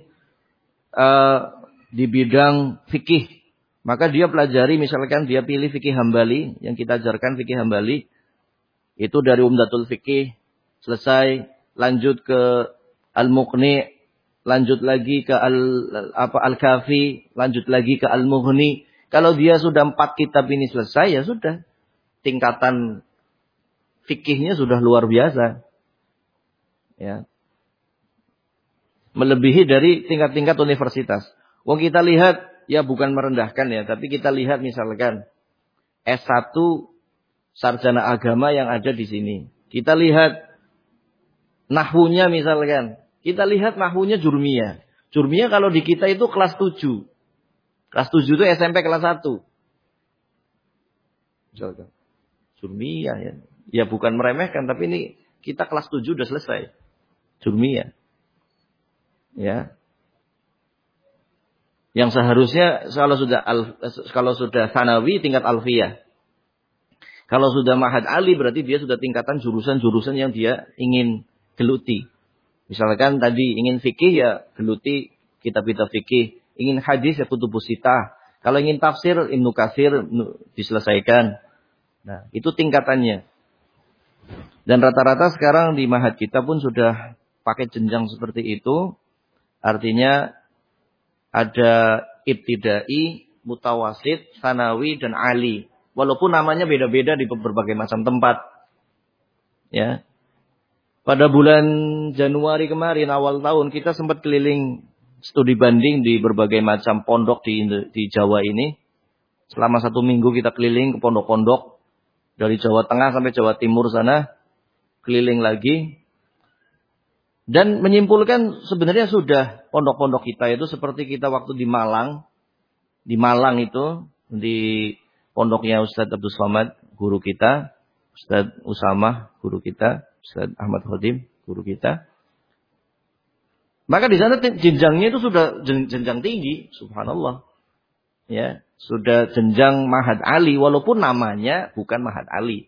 di bidang fikih, maka dia pelajari, misalkan dia pilih fikih Hambali, yang kita ajarkan fikih Hambali, itu dari Umdatul Fikih, selesai, lanjut ke Al-Muqni, lanjut lagi ke Al-Kafi, lanjut lagi ke Al-Mughni. Kalau dia sudah 4 kitab ini selesai, ya sudah. Tingkatan fikihnya sudah luar biasa. Ya. Melebihi dari tingkat-tingkat universitas. Wong kita lihat, ya bukan merendahkan ya, tapi kita lihat misalkan S1 sarjana agama yang ada di sini. Kita lihat nahwunya misalkan. Kita lihat nahwunya Jurmiyah. Jurmiyah kalau di kita itu kelas 7. Kelas 7 itu SMP kelas 1. Misalkan. Jurmiyah ya. Ya bukan meremehkan, tapi ini kita kelas 7 udah selesai. Jurmiyah. Ya. Yang seharusnya kalau sudah sanawi tingkat alfiyah. Kalau sudah Ma'had Ali berarti dia sudah tingkatan jurusan-jurusan yang dia ingin geluti. Misalkan tadi ingin fikih ya geluti kitab-kitab fikih. Ingin hadis ya kutubus sittah. Kalau ingin tafsir Ibnu Katsir diselesaikan. Nah, itu tingkatannya. Dan rata-rata sekarang di ma'had kita pun sudah pakai jenjang seperti itu. Artinya ada ibtidai, mutawasid, sanawi, dan ali. Walaupun namanya beda-beda di berbagai macam tempat. Ya. Pada bulan Januari kemarin, awal tahun, kita sempat keliling studi banding di berbagai macam pondok di Jawa ini. Selama 1 minggu kita keliling ke pondok-pondok. Dari Jawa Tengah sampai Jawa Timur sana. Keliling lagi. Dan menyimpulkan sebenarnya sudah pondok-pondok kita itu seperti kita waktu di Malang. Di Malang itu, di pondoknya Ustadz Abdul Somad, guru kita. Ustadz Usamah, guru kita. Ustadz Ahmad Khodim, guru kita. Maka di sana jenjangnya itu sudah jenjang tinggi, subhanallah. Ya, sudah jenjang Ma'had Ali, walaupun namanya bukan Ma'had Ali.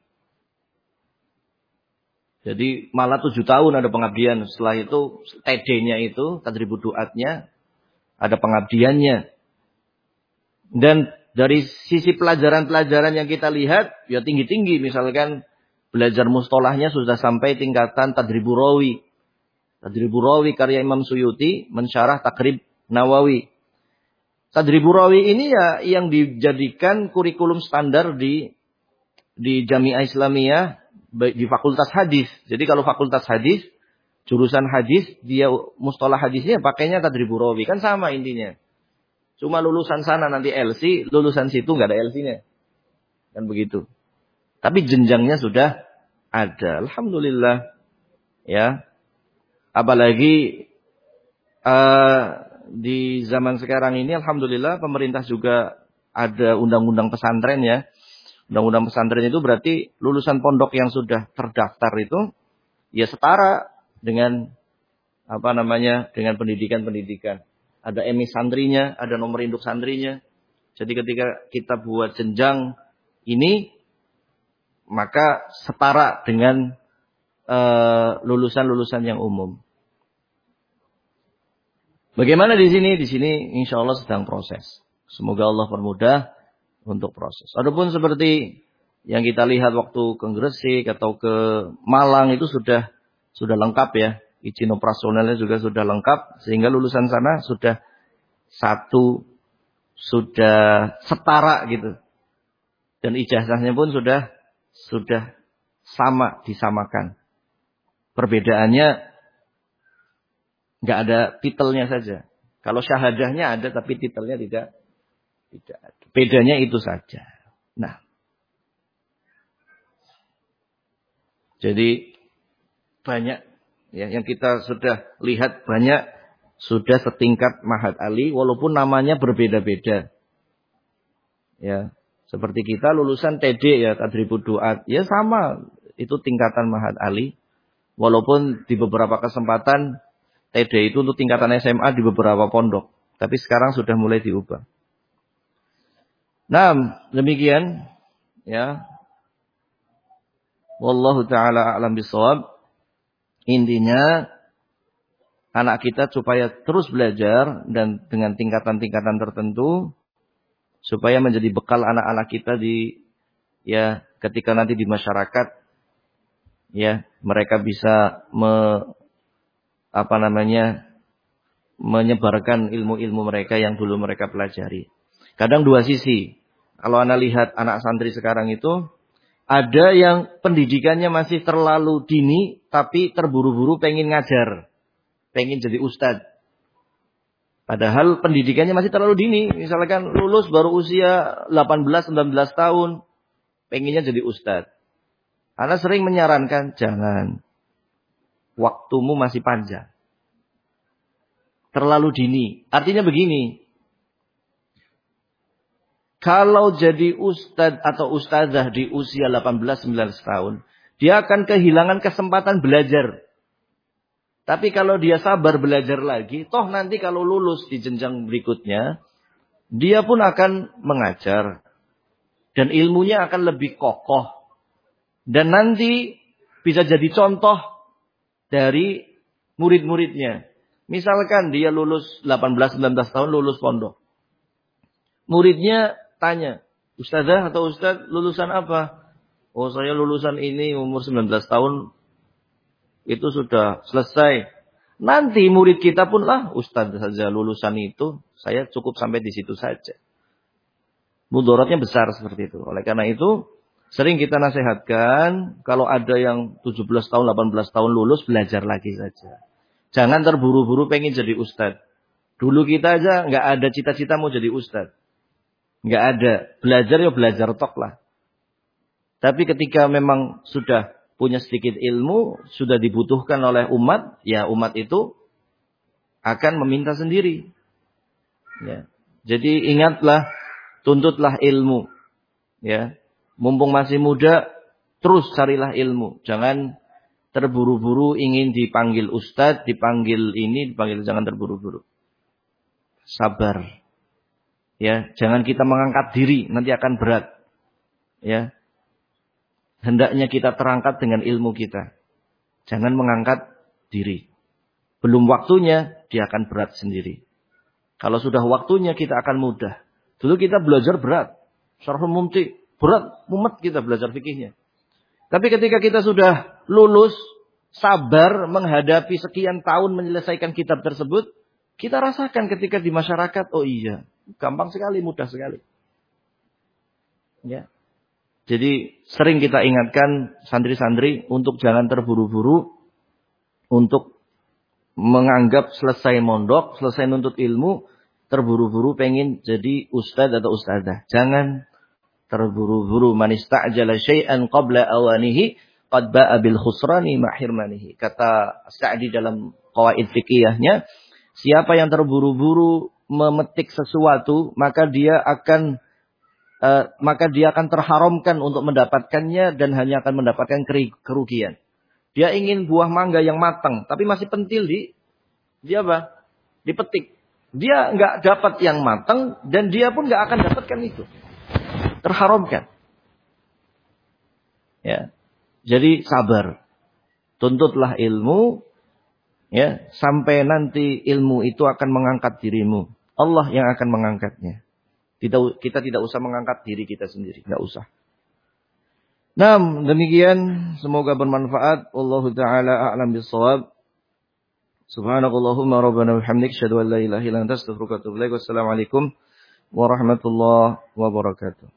Jadi malah 7 tahun ada pengabdian. Setelah itu TD-nya itu, tadribud du'atnya, ada pengabdiannya. Dan dari sisi pelajaran-pelajaran yang kita lihat, ya tinggi-tinggi. Misalkan belajar mustalahnya sudah sampai tingkatan tadribu rawi. Tadribu rawi karya Imam Suyuti, mensyarah Takrib Nawawi. Tadribu rawi ini ya yang dijadikan kurikulum standar di Jami'ah Islamiyah, di fakultas hadis. Jadi kalau fakultas hadis, jurusan hadis, dia mustalah hadisnya pakainya tadribu rawi. Kan sama intinya. Cuma lulusan sana nanti LC, lulusan situ nggak ada LC-nya. Kan begitu. Tapi jenjangnya sudah ada. Alhamdulillah. Ya. Apalagi di zaman sekarang ini alhamdulillah pemerintah juga ada undang-undang pesantren ya. Undang-undang pesantren itu berarti lulusan pondok yang sudah terdaftar itu ya setara dengan dengan pendidikan-pendidikan. Ada emis santrinya, ada nomor induk santrinya. Jadi ketika kita buat jenjang ini maka setara dengan lulusan-lulusan yang umum. Bagaimana di sini? Di sini insya Allah sedang proses. Semoga Allah permudah untuk proses. Adapun seperti yang kita lihat waktu ke Gresik atau ke Malang itu sudah lengkap ya. Izin operasionalnya juga sudah lengkap. Sehingga lulusan sana sudah setara gitu. Dan ijazahnya pun sudah sama, disamakan. Perbedaannya nggak ada titelnya saja. Kalau syahadahnya ada tapi titelnya tidak ada. Bedanya itu saja. Nah. Jadi banyak ya yang kita sudah lihat banyak sudah setingkat Ma'had Ali walaupun namanya berbeda-beda. Ya, seperti kita lulusan TD ya tadribud du'at, ya sama itu tingkatan Ma'had Ali. Walaupun di beberapa kesempatan TD itu untuk tingkatan SMA di beberapa pondok, tapi sekarang sudah mulai diubah. Nah, demikian ya. Wallahu taala a'lam bishawab. Intinya anak kita supaya terus belajar dan dengan tingkatan-tingkatan tertentu supaya menjadi bekal anak-anak kita ketika nanti di masyarakat ya mereka bisa menyebarkan ilmu-ilmu mereka yang dulu mereka pelajari. Kadang dua sisi. Kalau Anda lihat anak santri sekarang itu ada yang pendidikannya masih terlalu dini tapi terburu-buru pengen ngajar. Pengen jadi ustadz. Padahal pendidikannya masih terlalu dini. Misalkan lulus baru usia 18-19 tahun. Pengennya jadi ustadz. Ana sering menyarankan, jangan. Waktumu masih panjang. Terlalu dini. Artinya begini. Kalau jadi ustadz atau ustadzah di usia 18-19 tahun. Dia akan kehilangan kesempatan belajar. Tapi kalau dia sabar belajar lagi, toh nanti kalau lulus di jenjang berikutnya, dia pun akan mengajar. Dan ilmunya akan lebih kokoh. Dan nanti bisa jadi contoh dari murid-muridnya. Misalkan dia lulus 18-19 tahun lulus pondok. Muridnya tanya, Ustazah atau Ustaz lulusan apa? Oh saya lulusan ini umur 19 tahun itu sudah selesai. Nanti murid kita pun lah Ustaz saja lulusan itu saya cukup sampai di situ saja. Mudaratnya besar seperti itu. Oleh karena itu sering kita nasihatkan kalau ada yang 17 tahun 18 tahun lulus belajar lagi saja. Jangan terburu-buru pengen jadi Ustaz. Dulu kita aja nggak ada cita-cita mau jadi Ustaz. Nggak ada. Belajar ya belajar tok lah. Tapi ketika memang sudah punya sedikit ilmu, sudah dibutuhkan oleh umat, ya umat itu akan meminta sendiri. Ya. Jadi ingatlah, tuntutlah ilmu. Ya. Mumpung masih muda, terus carilah ilmu. Jangan terburu-buru ingin dipanggil ustadz, dipanggil ini, dipanggil, jangan terburu-buru. Sabar. Ya, jangan kita mengangkat diri, nanti akan berat. Ya. Hendaknya kita terangkat dengan ilmu kita. Jangan mengangkat diri. Belum waktunya, dia akan berat sendiri. Kalau sudah waktunya, kita akan mudah. Dulu kita belajar berat. Syarhul Mumti, berat, mumet kita belajar fikihnya. Tapi ketika kita sudah lulus, sabar menghadapi sekian tahun menyelesaikan kitab tersebut, kita rasakan ketika di masyarakat, oh iya, gampang sekali, mudah sekali. Ya. Jadi sering kita ingatkan santri-santri untuk jangan terburu-buru untuk menganggap selesai mondok, selesai nuntut ilmu, terburu-buru pengen jadi ustaz atau ustazah. Jangan terburu-buru. Man ista'jala syai'an qabla awanihi qad ba'a bil khusrani ma'hirmanihi. Kata Sa'di dalam qawaid fikihnya, siapa yang terburu-buru memetik sesuatu, maka dia akan terharamkan untuk mendapatkannya dan hanya akan mendapatkan kerugian. Dia ingin buah mangga yang matang, tapi masih pentil dia apa? Dipetik. Dia nggak dapat yang matang dan dia pun nggak akan dapatkan itu. Terharamkan. Ya. Jadi sabar. Tuntutlah ilmu, ya, sampai nanti ilmu itu akan mengangkat dirimu. Allah yang akan mengangkatnya. Kita tidak usah mengangkat diri kita sendiri. Tidak usah. Nah, demikian. Semoga bermanfaat. Wallahu ta'ala a'lam bissawab. Subhanakallahumma rabbana wa bihamdik. Asyhadu an la ilaha illa anta astaghfiruka wa atubu ilaik. Wassalamualaikum warahmatullahi wabarakatuh.